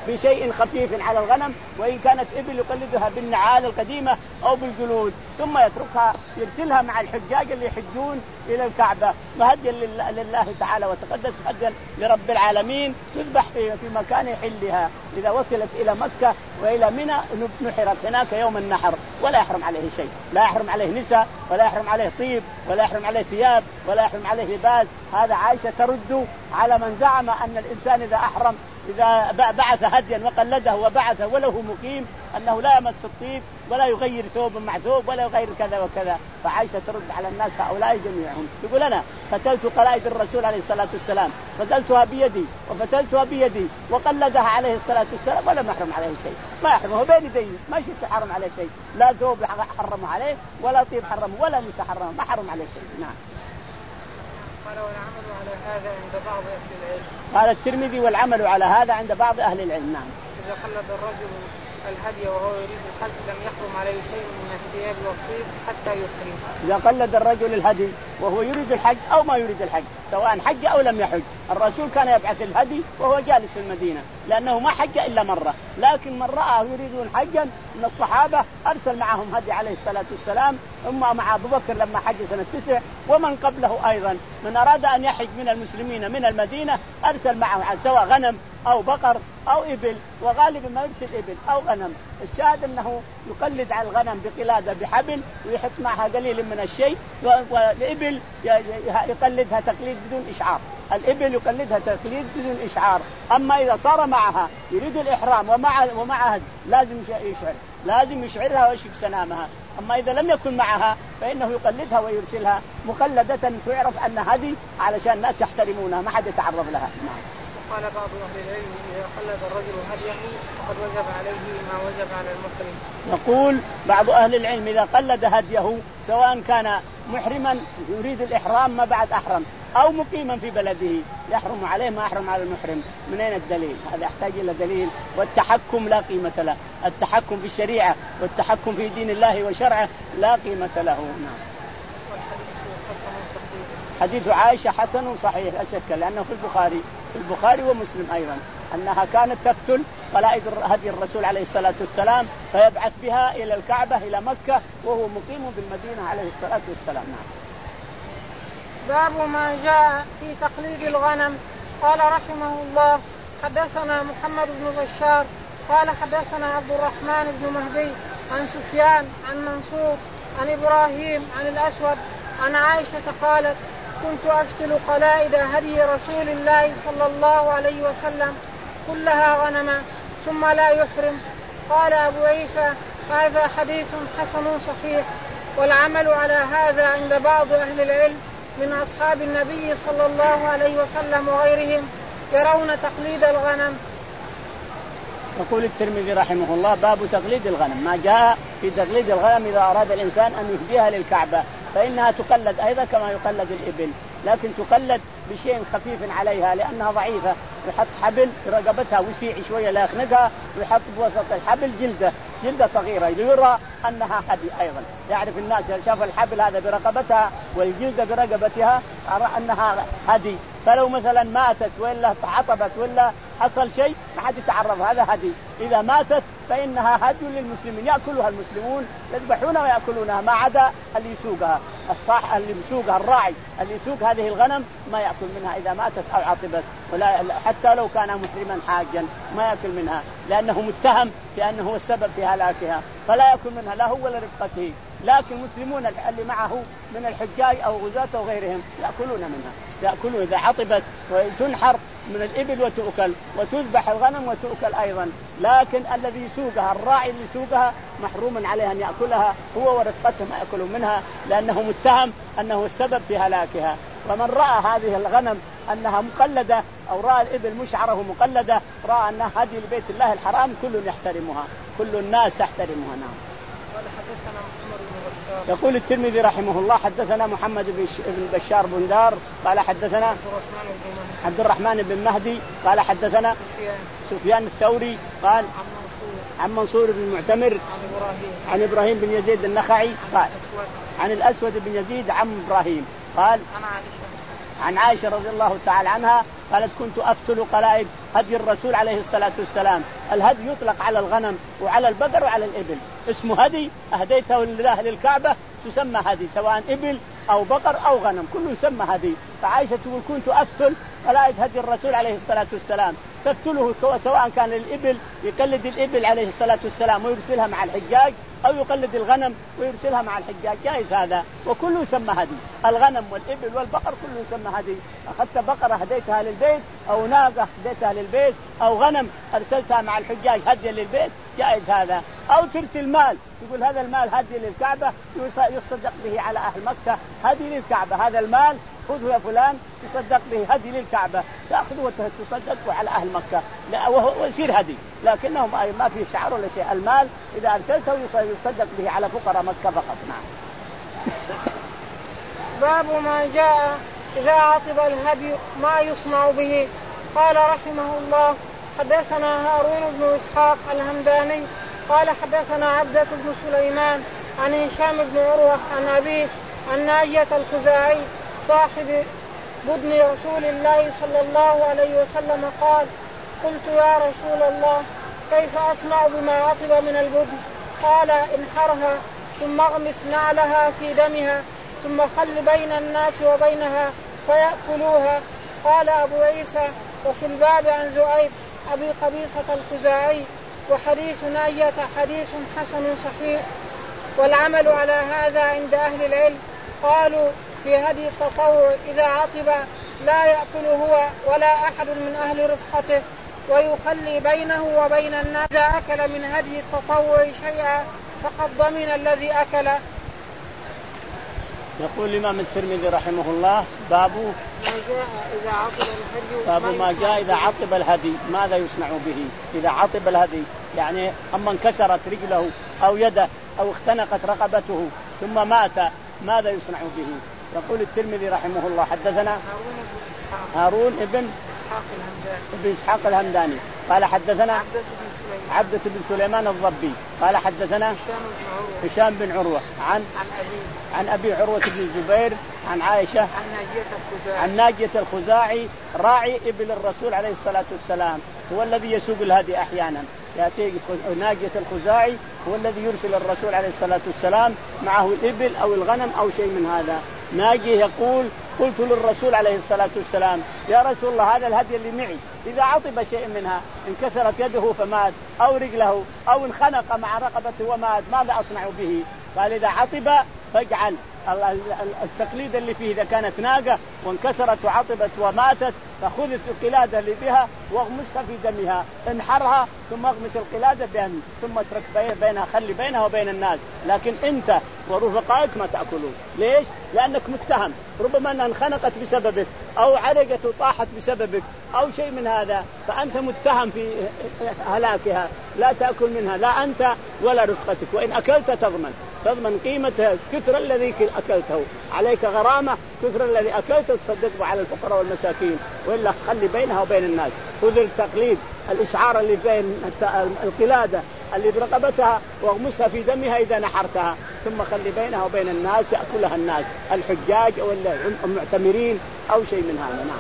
بشيء خفيف على الغنم، وإن كانت إبل يقلدها بالنعال القديمة أو بالجلود، ثم يتركها يرسلها مع الحجاج اللي يحجون إلى الكعبة مهديا لله تعالى وتقدس، هديا لرب العالمين، تذبح في مكان حلها. إذا وصلت إلى مكة وإلى منى نحرت هناك يوم النحر، ولا يحرم عليه شيء، لا يحرم عليه نساء، ولا يحرم عليه طيب، ولا يحرم عليه ثياب، ولا يحرم عليه لباس. هذا عائشة ترد على من زعم أن الإنسان إذا أحرم إذا بعث هديا وقلده وبعثه وله مقيم أنه لا يمس الطيب ولا يغير ثوب مع ثوب ولا يغير كذا وكذا. فعائشة ترد على الناس هؤلاء جميعهم، تقول أنا فتلت قلائد الرسول عليه الصلاة والسلام، فتلتها بيدي وفتلتها بيدي وقلدها عليه الصلاة والسلام ولا محرم عليه شيء، ما يحرمه بين يديه، ما شفت حرم عليه شيء، لا ثوب حرم عليه ولا طيب حرم ولا نساء حرم، ما حرم عليه شيء. نعم. قال والعمل على هذا عند بعض أهل العلم. قال الترمذي والعمل على هذا عند بعض أهل العلم. نعم. إذا قلد الرجل الهدي وهو يريد الحج لم يحرم عليه شيء من الثياب والطيب حتى يحرم. إذا قلد الرجل الهدي وهو يريد الحج أو ما يريد الحج، سواء حج أو لم يحج، الرسول كان يبعث الهدي وهو جالس في المدينة لأنه ما حج إلا مرة، لكن من رأى يريدون حجا من الصحابة أرسل معهم هدي عليه الصلاة والسلام، أما مع أبو بكر لما حج سنة تسع، ومن قبله أيضا من أراد أن يحج من المسلمين من المدينة أرسل معه سواء غنم أو بقر أو إبل، وغالبا ما يرسل إبل أو غنم. الشاهد أنه يقلد على الغنم بقلادة بحبل ويحط معها قليل من الشيء، والإبل يقلدها تقليد بدون إشعار، الإبل يقلدها تقليد بدون إشعار. أما إذا صار معها يريد الإحرام ومع ومعها لازم يشعر، لازم يشعرها ويشك سنامها. أما إذا لم يكن معها فإنه يقلدها ويرسلها مقلدة تعرف أن هدي علشان الناس يحترمونها ما حد يتعرض لها. قال بعض أهل العلم إذا قلد الرجل هديه فقد وجب عليه ما وجب على المحرم. يقول بعض أهل العلم إذا قلد هديه سواء كان محرما يريد الإحرام ما بعد أحرم أو مقيما في بلده يحرم عليه ما أحرم على المحرم. من أين الدليل؟ هذا يحتاج إلى دليل، والتحكم لا قيمة له، التحكم في الشريعة والتحكم في دين الله وشرعه لا قيمة له. نعم. حديث عائشة حسن صحيح لا شك، لأنه في البخاري في البخاري ومسلم أيضا أنها كانت تفتل قلائد هدي الرسول عليه الصلاة والسلام فيبعث بها إلى الكعبة إلى مكة وهو مقيم بالمدينة عليه الصلاة والسلام. نعم. باب ما جاء في تقليد الغنم. قال رحمه الله حدثنا محمد بن بشار قال حدثنا عبد الرحمن بن مهدي عن سفيان عن منصور عن إبراهيم عن الأسود عن عائشة قالت كنت أفتل قلائد هدي رسول الله صلى الله عليه وسلم كلها غنما ثم لا يحرم. قال أبو عيسى هذا حديث حسن صحيح، والعمل على هذا عند بعض أهل العلم من أصحاب النبي صلى الله عليه وسلم وغيرهم يرون تقليد الغنم. يقول الترمذي رحمه الله باب تقليد الغنم، ما جاء في تقليد الغنم إذا أراد الإنسان أن يهديها للكعبة فإنها تقلد أيضا كما يقلد الإبل، لكن تقلد بشيء خفيف عليها لأنها ضعيفة، يحط حبل في رقبتها وسيع شوية لا يخنقها، ويحط بوسط الحبل جلدة جلدة صغيرة يرى أنها هدي أيضا، يعرف الناس شاف الحبل هذا برقبتها والجلدة برقبتها أنها هدي. فلو مثلا ماتت ولا عطبت ولا حصل شيء ما حد يتعرض هذا هدي. إذا ماتت فإنها هدي للمسلمين يأكلها المسلمون يذبحونها ويأكلونها ما عدا اللي يسوقها الصاح اللي يسوقها الراعي اللي يسوق هذه الغنم ما يأكل منها إذا ماتت أو عطبت، ولا حتى لو كان محرما حاجا ما يأكل منها لأنه متهم بأنه هو السبب في هلاكها فلا يأكل منها لا هو ولا رفقته. لكن المسلمون اللي معه من الحجاج أو غزاة أو غيرهم يأكلون منها، يأكلون إذا عطبت وتنحر من الإبل وتؤكل وتذبح الغنم وتؤكل أيضا. لكن الذي يسوقها الراعي اللي يسوقها محروم عليه أن يأكلها هو ورفقته ما يأكلون منها لأنه متهم أنه السبب في هلاكها. ومن رأى هذه الغنم أنها مقلدة أو رأى الإبل مشعره مقلدة رأى أنها هدي لبيت الله الحرام كل يحترمها، كل الناس تحترمها. نعم. حدثنا محمد بن بشار. يقول الترمذي رحمه الله حدثنا محمد بن بشار بندار قال حدثنا عبد الرحمن بن مهدي قال حدثنا سفيان الثوري قال عن منصور بن المعتمر عن إبراهيم بن يزيد النخعي قال عن الأسود بن يزيد عن إبراهيم قال عن عائشة رضي الله تعالى عنها قالت كنت أفتل قلائد هدي الرسول عليه الصلاة والسلام. الهدي يطلق على الغنم وعلى البقر وعلى الإبل، اسمه هدي أهديته لله للكعبة تسمى هدي، سواء إبل أو بقر أو غنم كله يسمى هدي. فعائشة تقول كنت أفتل قلائد هدي الرسول عليه الصلاة والسلام، تفتله سواء كان الإبل يقلد الإبل عليه الصلاة والسلام ويرسلها مع الحجاج، أو يقلد الغنم ويرسلها مع الحجاج، جائز هذا، وكله يسمى هدي. الغنم والإبل والبقر كله يسمى هدي. أخذت بقرة هديتها للبيت، أو ناقة هديتها للبيت، أو غنم أرسلتها مع الحجاج هديا للبيت، جائز هذا. أو ترسل مال تقول هذا المال هدي للكعبة يصدق به على أهل مكة، هدي للكعبة، هذا المال خذه يا فلان تصدق به هدي للكعبة، تأخذه وتصدقه على أهل مكة، لا وهو يصير هدي. لكنهم ما في شعر ولا شيء، المال إذا أرسلته يصدق به على فقراء مكة فقط. نعم. باب ما جاء إذا عطب الهدي ما يصنع به. قال رحمه الله حدثنا هارون بن إسحاق الهمداني قال حدثنا عبدة بن سليمان عن هشام بن عروة عن أبيه عن ناجية الخزاعي صاحب بدن رسول الله صلى الله عليه وسلم قال قلت يا رسول الله كيف أصنع بما عطب من البدن؟ قال انحرها ثم اغمس نعلها في دمها ثم خل بين الناس وبينها فيأكلوها. قال أبو عيسى وفي الباب عن زؤيب أبي قبيصة الخزاعي وحديث ناجية حديث حسن صحيح، والعمل على هذا عند أهل العلم. قالوا في هدي التطوع إذا عطب لا يأكل هو ولا أحد من أهل رفقته ويخلي بينه وبين الناس. إذا أكل من هدي التطوع شيئا فقد ضمن الذي أكل. يقول الإمام الترمذي رحمه الله باب ما جاء إذا عطب الهدي باب ما جاء إذا عطب الهدي ماذا يصنع به. إذا عطب الهدي يعني أما انكسرت رجله أو يده أو اختنقت رقبته ثم مات ماذا يصنع به. يقول الترمذي رحمه الله حدثنا هارون ابن ابن إسحاق الهمداني قال حدثنا عبدة بن سليمان الضبي قال حدثنا هشام بن عروة عن عن أبي عروة بن الزبير عن عائشة عن ناجية الخزاعي راعي إبل الرسول عليه الصلاة والسلام، هو الذي يسوق الهدي أحيانا، يأتي ناجية الخزاعي هو الذي يرسل الرسول عليه الصلاة والسلام معه الإبل أو الغنم أو شيء من هذا. ناجي يقول قلت للرسول عليه الصلاة والسلام يا رسول الله هذا الهدي اللي معي إذا عطب شيء منها انكسرت يده فمات أو رجله أو انخنق مع رقبته ومات ماذا أصنع به؟ قال إذا عطب فاجعل التقليد اللي فيه إذا كانت ناقة وانكسرت وعطبت وماتت فخذ القلادة اللي بها واغمسها في دمها، انحرها ثم اغمس القلادة بين ثم اترك بينها خلي بينها وبين الناس، لكن أنت ورفقائك ما تأكلون. ليش؟ لأنك متهم، ربما أنها انخنقت بسببك أو عرقت وطاحت بسببك أو شيء من هذا، فأنت متهم في هلاكها، لا تأكل منها لا أنت ولا رفقتك، وإن أكلت تضمن تضمن قيمة كثر الذي أكلته، عليك غرامة كثر الذي أكلته تصدقه على الفقراء والمساكين، وإلا خلي بينها وبين الناس. خذ التقليد الإشعار اللي بين القلادة اللي برقبتها واغمسها في دمها إذا نحرتها ثم خلي بينها وبين الناس يأكلها الناس الحجاج أو المعتمرين أو شيء من هذا. نعم.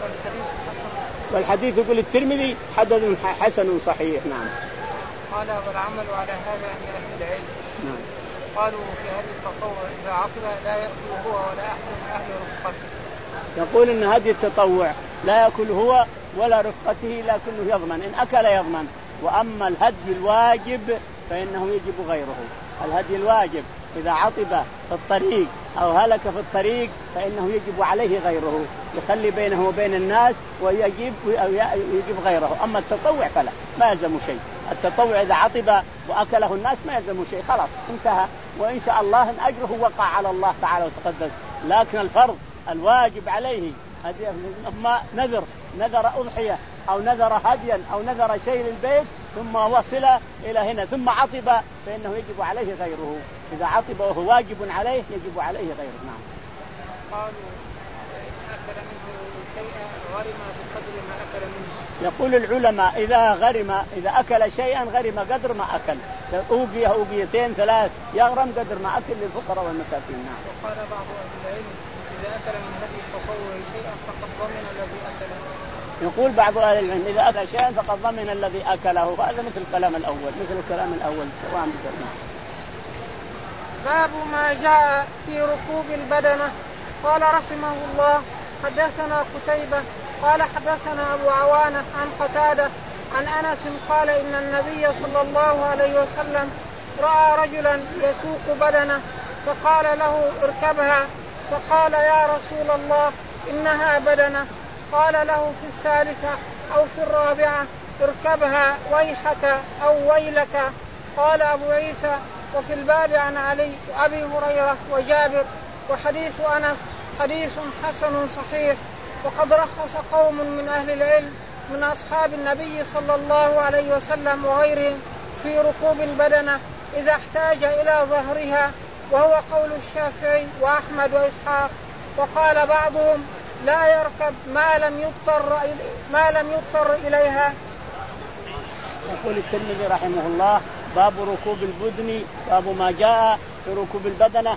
والحديث يقول الترمذي حدث حسن صحيح. نعم. قال والعمل على هذا عند أهل العلم. نعم. قالوا في هذه التطوع إذا عطب لا يأكل هو ولا أحد من أهل رفقته. يقول إن هذه التطوع لا يأكل هو ولا رفقته لكنه يضمن، إن أكل يضمن. وأما الهدي الواجب فإنه يجب غيره. الهدي الواجب إذا عطب في الطريق أو هلك في الطريق فإنه يجب عليه غيره، يخلي بينه وبين الناس ويجب يجب غيره. أما التطوع فلا ما يلزم شيء. التطوع إذا عطب وأكله الناس ما يلزم شيء، خلاص انتهى، وإن شاء الله إن أجره وقع على الله تعالى وتقدس. لكن الفرض الواجب عليه أما نذر نذر أضحية أو نذر هديا أو نذر شيء للبيت ثم وصل إلى هنا ثم عطب فإنه يجب عليه غيره. إذا عطب وهو واجب عليه يجب عليه غيره. نعم. قالوا أكل منه شيئا غرم بقدر ما أكل منه. يقول العلماء إذا غرم إذا أكل شيئا غرم قدر ما أكل، أوقية أوقيتين ثلاث يغرم قدر ما أكل للفقراء والمساكين. نعم. وقال بعض أهل العلم إذا أكل من هذه التطوع شيئا فقد ضمن الذي أكله. يقول بعض أهل العلم إذا أكل شيئا فقد ضمن الذي أكله، وهذا مثل الكلام الأول مثل الكلام الأول سواء بسلام. باب ما جاء في ركوب البدنة. قال رحمه الله حدثنا قتيبة قال حدثنا أبو عوانة عن قتادة عن أنس قال إن النبي صلى الله عليه وسلم رأى رجلا يسوق بدنة فقال له اركبها، فقال يا رسول الله إنها بدنة. قال له في الثالثة أو في الرابعة اركبها ويحك أو ويلك. قال أبو عيسى وفي الباب عن علي وأبي هريرة وجابر، وحديث أنس حديث حسن صحيح. وقد رخص قوم من أهل العلم من أصحاب النبي صلى الله عليه وسلم وغيرهم في ركوب البدنة إذا احتاج إلى ظهرها، وهو قول الشافعي وأحمد وإسحاق. وقال بعضهم لا يركب ما لم يضطر ما لم يضطر إليها. يقول الترمذي رحمه الله باب ركوب البدن، باب ما جاء في ركوب البدنة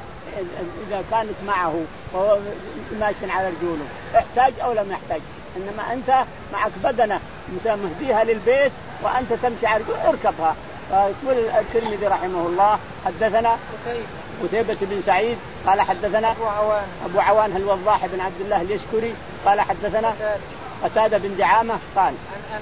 إذا كانت معه وهو ماشي على رجوله احتاج أو لم يحتاج. إنما أنت معك بدنة مهديها للبيت وأنت تمشي على رجوله اركبها. فيقول الترمذي رحمه الله حدثنا قتيبة بن سعيد قال حدثنا أبو عوان, أبو عوان الوضاح بن عبد الله اليشكري قال حدثنا قتادة بن دعامة قال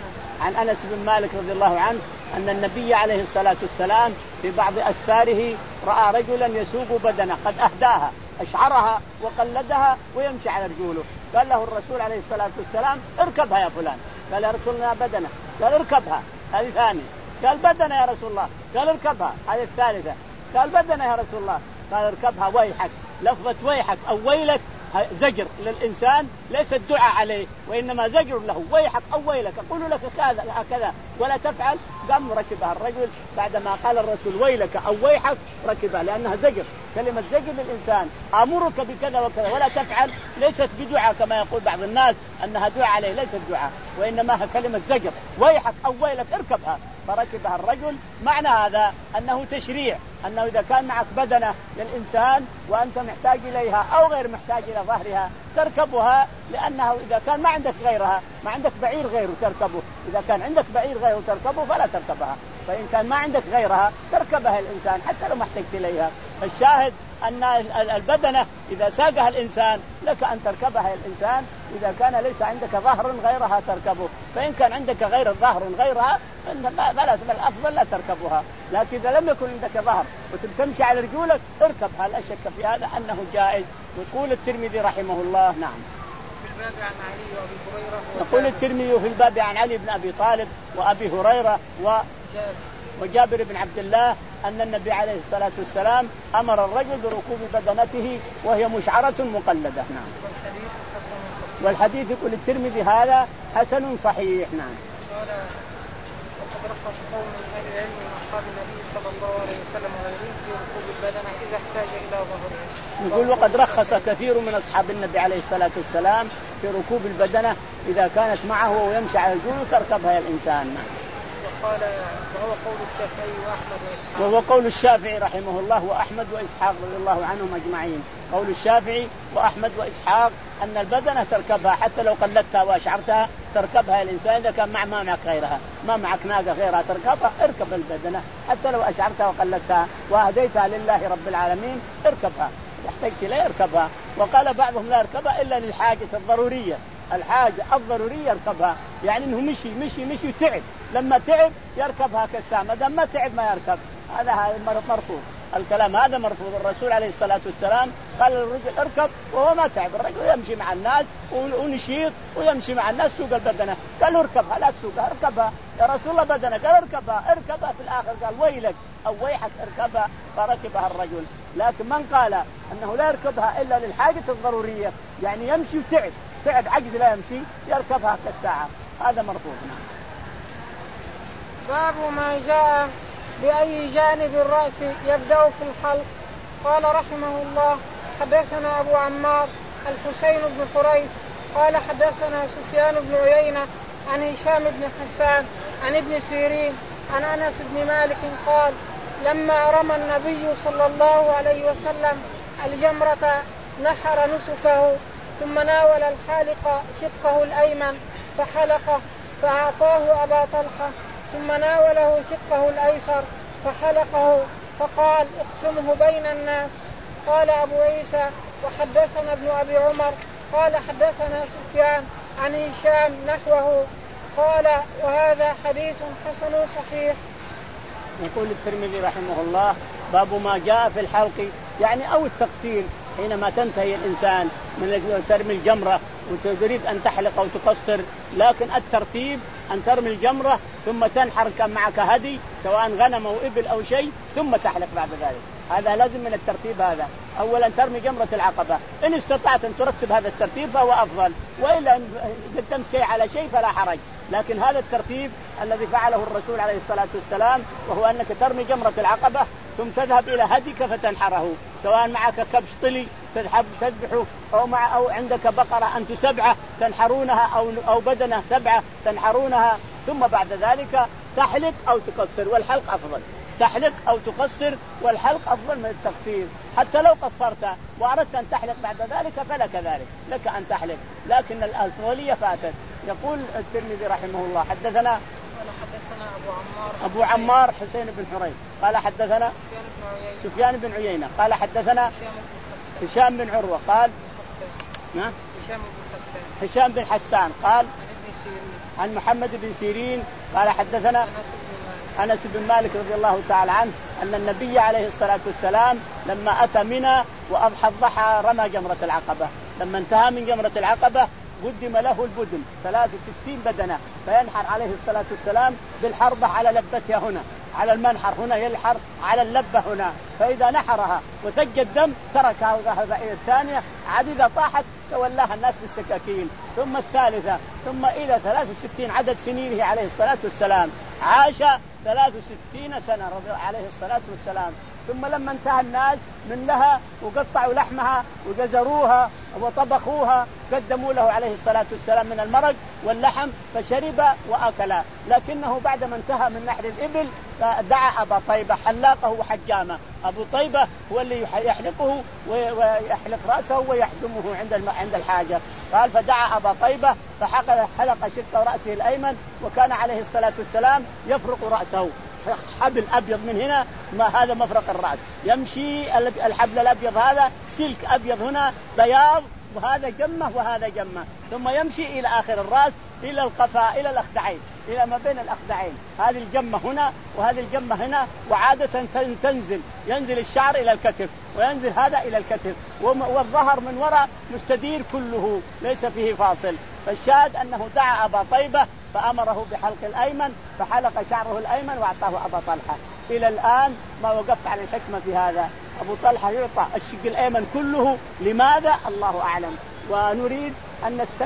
عن أنس بن مالك رضي الله عنه أن النبي عليه الصلاة والسلام في بعض أسفاره رأى رجلا يسوق بدنة قد أهداها أشعرها وقلدها ويمشي على رجوله. قال له الرسول عليه الصلاة والسلام اركبها يا فلان. قال يا رسول الله بدنة. قال اركبها. هذه ثانية. قال بدنة يا رسول الله. قال اركبها. هذه الثالثة. قال بدنة يا رسول الله. قال اركبها ويحك. لفظة ويحك أو ويلك زجر للإنسان ليس الدعاء عليه وإنما زجر له. ويحك أو ويلك أقول لك كذا هكذا ولا تفعل. قام ركبها الرجل بعدما قال الرسول ويلك أو ويحك ركبها لأنها زجر. كلمة زجر للإنسان أمرك بكذا وكذا ولا تفعل ليست بدعاء كما يقول بعض الناس أنها دعاء عليه، ليست دعاء وإنما كلمة زجر. ويحك أو ويلك اركبها. فركبها الرجل. معنى هذا أنه تشريع أنه إذا كان معك بدنة للإنسان وأنت محتاج إليها أو غير محتاج إلى ظهرها تركبها، لأنه إذا كان ما عندك غيرها ما عندك بعير غيره تركبه. إذا كان عندك بعير غيره تركبه فلا تركبها. فإن كان ما عندك غيرها تركبها الإنسان حتى لو ما احتجت إليها. الشاهد أن البدنة إذا ساقها الإنسان لك أن تركبها الإنسان إذا كان ليس عندك ظهر غيرها تركبه. فإن كان عندك غير الظهر غيرها فلا الأفضل لا تركبها. لكن إذا لم يكن عندك ظهر وتمشي على رجولك اركبها لا شك في هذا أنه جائز. يقول الترمذي رحمه الله نعم في الباب عن علي وأبي هريرة. يقول الترمذي في الباب عن علي بن أبي طالب وأبي هريرة و وجابر بن عبد الله أن النبي عليه الصلاة والسلام أمر الرجل بركوب بدنته وهي مشعرة مقلدة. نعم. والحديث يقول الترمذي هذا حسن صحيح. نعم. وقد رخص قوم من أهل العلم من أصحاب النبي صلى الله عليه وسلم وغيرهم في ركوب البدنة إذا احتاج إلى ظهرها. يقول وقد رخص كثير من أصحاب النبي عليه الصلاة والسلام في ركوب البدنة إذا كانت معه ويمشي على الجلوس تركبها الإنسان. وقال وهو قول الشافعي وأحمد وإسحاق. وهو قول الشافعي رحمه الله وأحمد وإسحاق رضي الله عنهم أجمعين. قول الشافعي وأحمد وإسحاق أن البدنة تركبها حتى لو قلدتها وأشعرتها تركبها الإنسان إذا كان مع ما معك غيرها ما معك ناقة غيرها تركبها اركب البدنة حتى لو أشعرتها وقلدتها وأهديتها لله رب العالمين اركبها. احتجت لا يركبها. وقال بعضهم لا يركبها إلا للحاجة الضرورية. الحاجة الضرورية يركبها يعني إنه مشي مشي مشي تعب لما تعب يركبها كالسامة. إذا ما تعب ما يركب. هذا مرفوض. الكلام هذا مرفوض. الرسول عليه الصلاة والسلام قال للرجل اركب وهو ما تعب. الرجل يمشي مع الناس ونشيط ويمشي مع الناس سوق البدنة. قال اركبها لا تسوقها اركبها يا رسول الله بدنة. قال اركبها اركبها. في الآخر قال ويلك أو ويحك اركبها فركبها الرجل. لكن من قال أنه لا يركبها إلا للحاجة الضرورية يعني يمشي وتعب تعب عجز لا يمشي يركبها كالساعة هذا مرفوض. باب ما جاء بأي جانب الرأس يبدأ في الحلق. قال رحمه الله حدثنا أبو عمار الحسين بن حريث قال حدثنا سفيان بن عيينة عن هشام بن حسان عن ابن سيرين عن أنس بن مالك قال لما رمى النبي صلى الله عليه وسلم الجمرة نحر نسكه ثم ناول الحالق شقه الأيمن فحلقه فأعطاه أبا طلحة ثم ناوله شقه الأيسر فحلقه فقال اقسمه بين الناس. قال أبو عيسى وحدثنا ابن أبي عمر قال حدثنا سفيان عن هشام نحوه قال وهذا حديث حسن صحيح. يقول الترمذي رحمه الله باب ما جاء في الحلق يعني أو التقصير حينما تنتهي الإنسان من ترمي الجمرة وتريد أن تحلق أو تقصر، لكن الترتيب أن ترمي الجمرة ثم تنحر كان معك هدي سواء غنم أو إبل أو شيء ثم تحلق بعد ذلك. هذا لازم من الترتيب. هذا أولا ترمي جمرة العقبة، إن استطعت أن ترتب هذا الترتيب فهو أفضل، وإلا إن قدمت شيء على شيء فلا حرج. لكن هذا الترتيب الذي فعله الرسول عليه الصلاة والسلام وهو أنك ترمي جمرة العقبة ثم تذهب إلى هديك فتنحره سواء معك كبش طلي تذهب تذبحه أو مع أو عندك بقرة أنت سبعة تنحرونها أو أو بدنة سبعة تنحرونها، ثم بعد ذلك تحلق أو تقصر، والحلق أفضل. تحلق أو تقصر والحلق أفضل من التقصير. حتى لو قصرت وأردت أن تحلق بعد ذلك فلك ذلك، لك أن تحلق، لكن الأفضلية فاتت. يقول الترمذي رحمه الله حدثنا حدثنا أبو عمار أبو عمار حسين بن حريث قال حدثنا سفيان بن عيينة قال حدثنا هشام بن عروة قال ما هشام بن حسان قال عن محمد بن سيرين قال حدثنا أنس بن مالك رضي الله تعالى عنه أن النبي عليه الصلاة والسلام لما أتى منى وأضحى الضحى رمى جمرة العقبة. لما انتهى من جمرة العقبة قدم له البدن ثلاث وستين بدنة فينحر عليه الصلاة والسلام بالحربة على لبتها هنا، على المنحر هنا يلحر على اللبة هنا، فإذا نحرها وسج الدم تركها وذهب إلى الثانية، عاد إذا طاحت تولاها الناس بالسكاكين، ثم الثالثة، ثم إلى ثلاث وستين عدد سنينه عليه الصلاة والسلام. عاش ثلاث وستين سنة رضي عليه الصلاة والسلام. ثم لما انتهى الناس من لها وقطعوا لحمها وجزروها وطبخوها قدموا له عليه الصلاة والسلام من المرق واللحم فشرب وأكل. لكنه بعدما انتهى من نحر الإبل دعا أبا طيبة حلاقه وحجامه. أبو طيبة هو اللي يحلقه ويحلق رأسه ويحجمه عند عند الحاجة. قال فدعا أبا طيبة فحلق شق رأسه الأيمن، وكان عليه الصلاة والسلام يفرق رأسه حبل أبيض من هنا، ما هذا مفرق الرأس، يمشي الحبل الأبيض هذا سلك أبيض هنا بياض، وهذا جمة وهذا جمة، ثم يمشي إلى آخر الرأس إلى القفا إلى الأخدعين، إلى ما بين الأخدعين، هذه الجمة هنا وهذه الجمة هنا، وعادة تنزل ينزل الشعر إلى الكتف وينزل هذا إلى الكتف، والظهر من وراء مستدير كله ليس فيه فاصل. فالشاهد أنه دعا أبا طيبة فأمره بحلق الأيمن فحلق شعره الأيمن وأعطاه أبا طلحة. إلى الآن ما وقفت على الحكمة في هذا، أبو طلحة يعطى الشق الأيمن كله، لماذا؟ الله أعلم. ونريد أن, نست...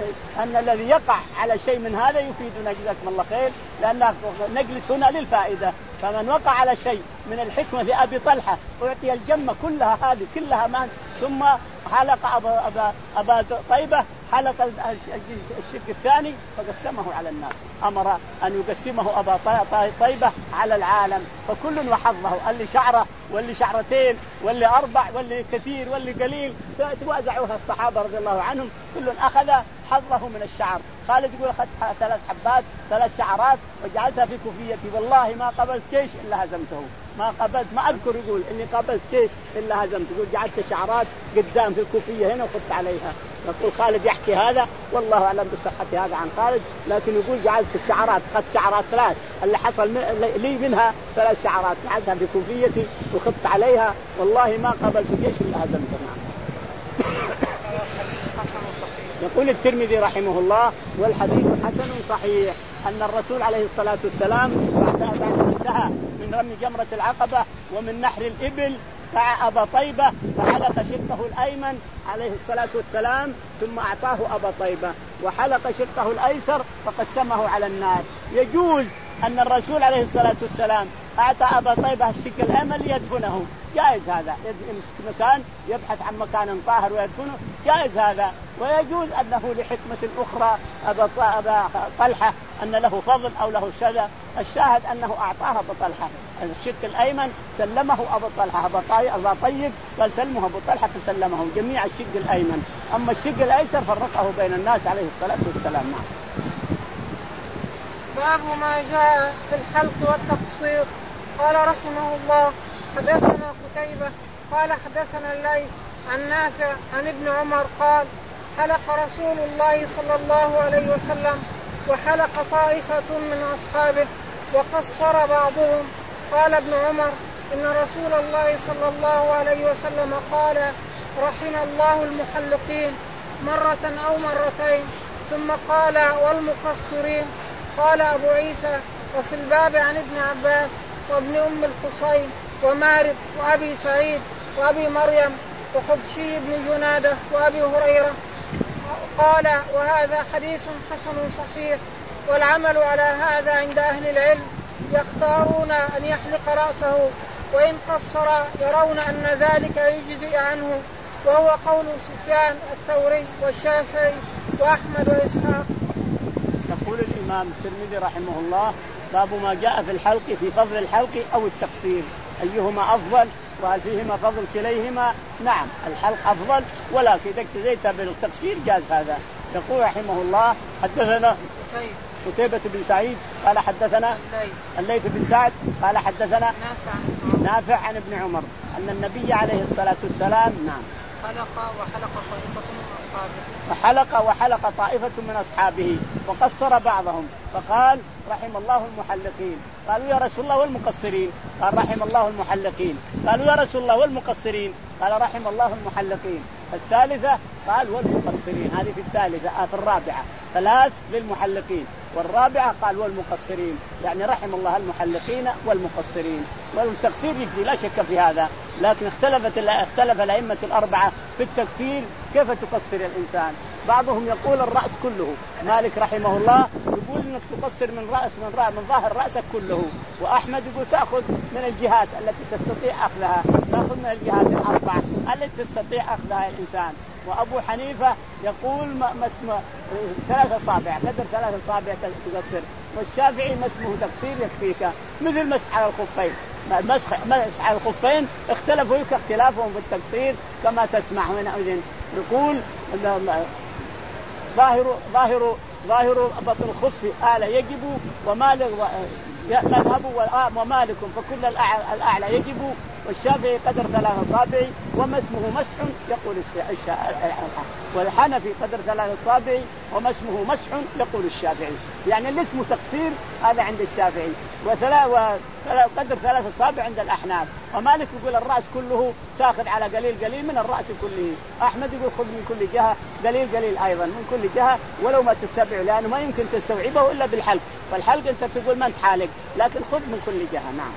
أن الذي يقع على شيء من هذا يفيدنا جزاكم الله خير، لأن نجلس هنا للفائدة. فمن وقع على شيء من الحكمة لأبي طلحة أعطي الجمة كلها هذه كلها من ثم حلق أبا, أبا... أبا طيبة حلق الشق الثاني فقسمه على الناس، أمر أن يقسمه أبا طيبة على العالم، فكل وحظه، اللي شعره واللي شعرتين واللي أربع واللي كثير واللي قليل، توزعوها الصحابة رضي الله عنهم، كل أخذ حظه من الشعر. خالد يقول أخذت ثلاث حبات ثلاث شعرات وجعلتها في كوفيتي، والله ما قبلت جيش إلا هزمته، ما قبلت ما أذكر يقول إني قبلت جيش إلا هزمته، يقول جعلت شعرات قدام في الكوفية هنا وخدت عليها. يقول خالد يحكي هذا والله أعلم بصحة هذا عن خالد، لكن يقول جعلت الشعرات خدت شعرات ثلاث، اللي حصل لي منها ثلاث شعرات جعلتها في كوفيتي وخدت عليها، والله ما قبلت جيش إلا هزمته. يقول الترمذي رحمه الله والحديث حسن صحيح أن الرسول عليه الصلاة والسلام بعد أن انتهى من رمي جمرة العقبة ومن نحر الإبل دعا أبا طيبة فحلق شقه الأيمن عليه الصلاة والسلام، ثم أعطاه أبا طيبة وحلق شقه الأيسر فقسمه على الناس. يجوز أن الرسول عليه الصلاة والسلام أعطى أبا طيبة الشق الأيمن ليدفنه، جائز هذا، يمسك مكان يبحث عن مكان طاهر ويدفنه، جائز هذا. ويجوز أنه لحكمة أخرى أبا طلحة أن له فضل أو له شذا، الشاهد أنه أعطاه أبا طلحة الشق الأيمن سلمه أبو طلحة. أبا طيب قال سلمه أبو طلحة فسلمه جميع الشق الأيمن، أما الشق الأيسر فرقه بين الناس عليه الصلاة والسلام. باب ما جاء في الحلق والتقصير. قال رحمه الله حدثنا قتيبة قال حدثنا الليث عن نافع عن ابن عمر قال حلق رسول الله صلى الله عليه وسلم وحلق طائفة من أصحابه وقصر بعضهم. قال ابن عمر إن رسول الله صلى الله عليه وسلم قال رحم الله المحلقين مرة أو مرتين، ثم قال والمقصرين. قال أبو عيسى وفي الباب عن ابن عباس وابن أم الحصين ومارب وأبي سعيد وأبي مريم وحبشي بن جنادة وأبي هريرة. قال وهذا حديث حسن صحيح، والعمل على هذا عند أهل العلم، يختارون أن يحلق رأسه، وإن قصر يرون أن ذلك يجزئ عنه، وهو قول سفيان الثوري والشافعي وأحمد وإسحاق. يقول الإمام الترمذي رحمه الله باب ما جاء في الحلق في فضل الحلق أو التقصير، أيهما أفضل وهل فيهما فضل كليهما؟ نعم الحلق أفضل، ولكن إذا اقتديت بالتقصير جاز هذا. يقول رحمه الله حدثنا قتيبة بن سعيد قال حدثنا الليث بن سعد قال حدثنا نافع, نافع عن ابن عمر أن النبي عليه الصلاة والسلام نعم حلق وحلق طائفة من أصحابه وحلق وحلق طائفة من أصحابه وقصر بعضهم، فقال رحم الله المحلقين. قالوا يا رسول الله والمقصرين؟ قال رحم الله المحلقين. قالوا يا رسول الله والمقصرين؟ قال رحم الله المحلقين. الثالثة قال والمقصرين، هذه في الثالثة آه في الرابعة ثلاث للمحلقين، والرابعة قال والمقصرين، يعني رحم الله المحلقين والمقصرين. والتقصير يجزي لا شك في هذا، لكن اختلفت اختلف الأئمة الأربعة في التقصير كيف تقصر الإنسان. بعضهم يقول الرأس كله، مالك رحمه الله يقول انك تقصر من رأس من رأس من ظاهر رأسك كله، وأحمد يقول تأخذ من الجهات التي تستطيع أخذها، تأخذ من الجهات الأربعة التي تستطيع أخذها الإنسان. وأبو حنيفة يقول مسمى ثلاثة أصابع قدر ثلاثة أصابع تقصر. والشافعي مسمه تقصير يكفيك، مثل مسح على الخفين. مسح على الخفين اختلفوا كاختلافهم في التقصير كما تسمع هنا. إذن يقول ظاهر ظاهر ظاهر بطن الخف أعلى يجب ومالك مذهب ومالك فكل الأعلى يجب، والشافعي قدر ثلاث أصابع وما اسمه مسح يقول الشافعي، والحنفي قدر ثلاث أصابع وما اسمه مسح يقول الشافعي. يعني اللي اسمه تقصير هذا عند الشافعي، وقدر ثلاث أصابع عند الأحناف. ومالك يقول الرأس كله تأخذ على قليل قليل من الرأس كله. أحمد يقول خذ من كل جهة قليل قليل أيضا من كل جهة ولو ما تستبع، لأنه ما يمكن تستوعبه إلا بالحلق، فالحلق أنت تقول ما أنت حالق، لكن خذ من كل جهة. نعم.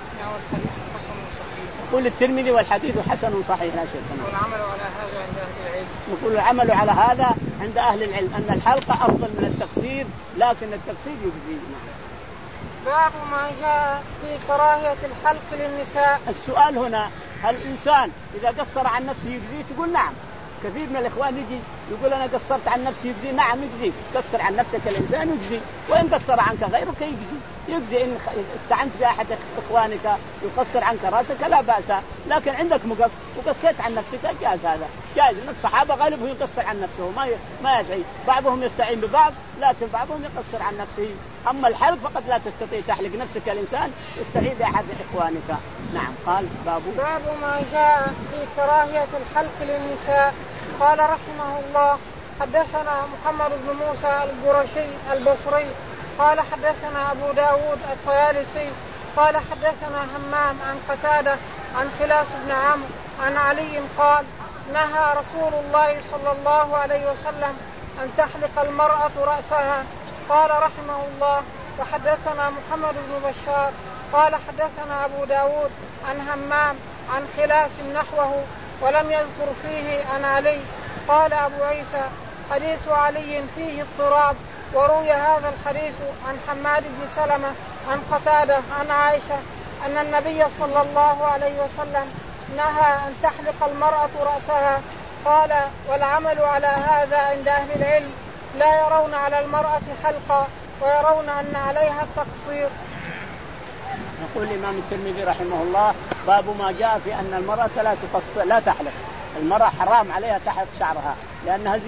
يقول الترمذي والحديث حسن صحيح لا شك. والعمل على هذا عند أهل العلم. نقول العمل على هذا عند أهل العلم أن الحلقة أفضل من التقصير، لكن التقصير يجزي. باب ما جاء في كراهية الحلق للنساء. السؤال هنا هل الإنسان إذا قصر عن نفسه يجزي؟ تقول نعم. كثير من الإخوان يجي يقول أنا قصرت عن نفسي يجزي. نعم يجزي، قصر عن نفسك الإنسان يجزي، وإن قصر عنك غيرك يجزي. يجزي إن استعنت بأحد إخوانك يقصر عنك رأسك لا بأس، لكن عندك مقص وقصيت عن نفسك جاز هذا جاز. من الصحابة غالبه يقصر عن نفسه ما ما يدعي، بعضهم يستعين ببعض لكن بعضهم يقصر عن نفسه. أما الحلق فقد لا تستطيع تحلق نفسك الإنسان، استعين بأحد إخوانك. نعم. قال باب باب ما جاء في كراهية الحلق للنساء. قال رحمه الله حدثنا محمد بن موسى القرشي البصري قال حدثنا أبو داود الطيالسي قال حدثنا همام عن قتادة عن خلاس بن عمرو عن علي قال نهى رسول الله صلى الله عليه وسلم أن تحلق المرأة رأسها. قال رحمه الله وحدثنا محمد بن بشار قال حدثنا أبو داود عن همام عن خلاس نحوه ولم يذكر فيه عن علي. قال أبو عيسى حديث علي فيه اضطراب، وروي هذا الحديث عن حماد بن سلمة عن قتادة عن عائشة أن النبي صلى الله عليه وسلم نهى أن تحلق المرأة رأسها. قال والعمل على هذا عند أهل العلم، لا يرون على المرأة حلقا ويرون أن عليها التقصير. يقول الإمام الترمذي رحمه الله باب ما جاء في أن المرأة لا تقصر لا تحلق. المرأة حرام عليها تحلق شعرها لأنها زينة،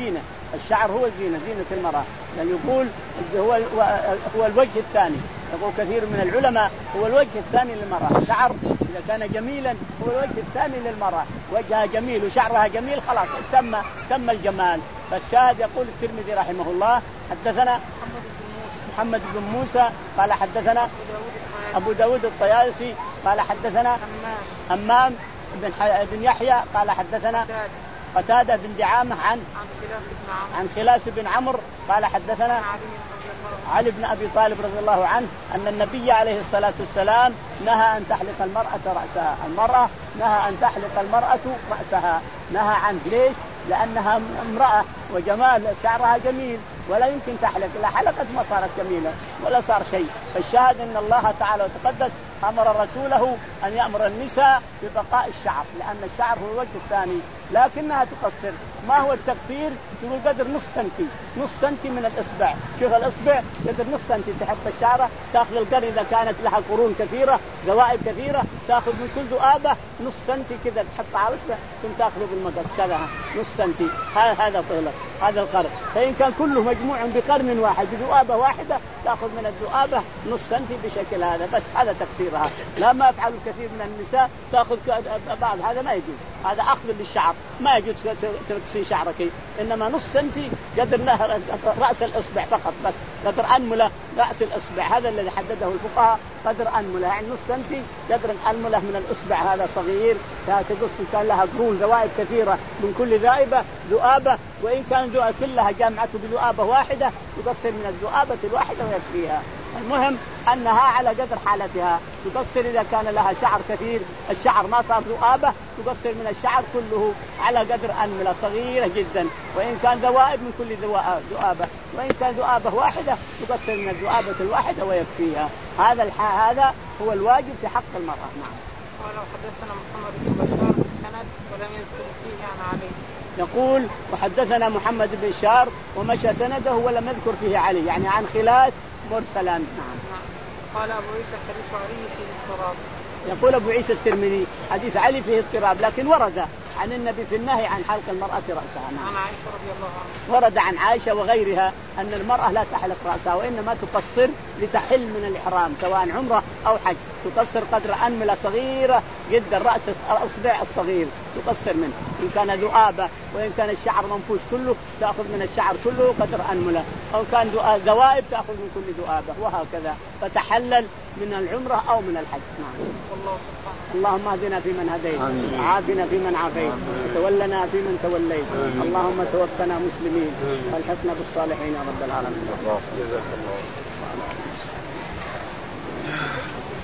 الشعر هو زينة زينة المرأة، يعني يقول هو هو الوجه الثاني، يقول كثير من العلماء هو الوجه الثاني للمرأة. الشعر إذا كان جميلا هو الوجه الثاني للمرأة، وجهها جميل وشعرها جميل خلاص تم تم الجمال. فالشاهد يقول الترمذي رحمه الله حدثنا محمد بن موسى قال حدثنا أبو داود الطيالسي قال حدثنا همام بن, بن يحيى قال حدثنا قتادة بن دعامة عن عن خلاس بن عمرو قال حدثنا علي بن أبي طالب رضي الله عنه أن النبي عليه الصلاة والسلام نهى أن تحلق المرأة رأسها. المرأة نهى أن تحلق المرأة رأسها، نهى عنه. ليش؟ لأنها امرأة وجمال شعرها جميل ولا يمكن تحلق، لا حلقت ما صارت جميلة ولا صار شيء. فالشاهد أن الله تعالى وتقدس أمر رسوله أن يأمر النساء ببقاء الشعر، لأن الشعر هو الوجه الثاني، لكنها تقصر. ما هو التقصير؟ تقول قدر نص سنتي نص سنتي من الإصبع. شوف الإصبع قدر نص سنتي تحط الشعرة، تأخذ القرن إذا كانت لها قرون كثيرة ذوائب كثيرة تأخذ من كل ذؤابة نص سنتي كذا تحط على الإصبع ثم تأخذه بالمقص كذا نص سنتي. هذا طوله هذا القرن. فإن كان كله مجموع بقرن واحد بذؤابة واحدة تأخذ من الذؤابة نص سنتي بشكل هذا بس. هذا تقصيرها. لا ما يفعل الكثير من النساء تأخذ بعض، هذا ما يجوز، هذا أخذ للشعر، ما يجوز تقصي شعرك، إنما نص سنتي قدر رأس الإصبع فقط بس، قدر أنملة رأس الإصبع، هذا الذي حدده الفقهاء قدر أنملة، يعني نص سنتي قدر أنملة من الإصبع. هذا صغير تقص كان لها قرون ذوائب كثيرة من كل ذائبة ذؤابة، وإن كان كلها جامعته بذؤابة واحدة تقصر من الذؤابة الواحدة ويكفيها. المهم أنها على قدر حالتها تقصر. إذا كان لها شعر كثير الشعر ما صار ذؤابة تقصر من الشعر كله على قدر أنملة صغيرة جدا، وإن كان ذوائب من كل ذؤابة، وإن كان ذؤابة واحدة تقصر من الذؤابة الواحدة ويكفيها. هذا الح... هذا هو الواجب في حق المرأة. نعم. ولو حدثنا محمد بن بشار بالسند ولم يذكر فيه عن علي. يقول وحدثنا محمد بن بشار ومشى سنده ولم يذكر فيه علي، يعني عن خلاس مرسلا. نعم. قال أبو عيسى حديث علي فيه اضطراب. يقول أبو عيسى الترمذي حديث علي فيه اضطراب، لكن ورد عن النبي في النهي عن حلق المرأة رأسها. نعم. عن عائشة رضي الله عنها. ورد عن عائشة وغيرها أن المرأة لا تحلق رأسها، وإنما تقصر لتحل من الإحرام سواء عمرة أو حج، تقصر قدر أنملة صغيرة جدا رأس الأصبع الصغير تقصر منه، إن كان ذؤابة، وإن كان الشعر منفوش كله تأخذ من الشعر كله قدر أنملة، أو كان ذوائب تأخذ من كل ذؤابة، وهكذا فتحلل من العمرة أو من الحج. نعم. والله سبحانه. اللهم اهدنا فيمن هديت، عافنا فيمن عافيت، وتولنا فيمن توليت، اللهم توفنا مسلمين والحقنا بالصالحين يا رب العالمين.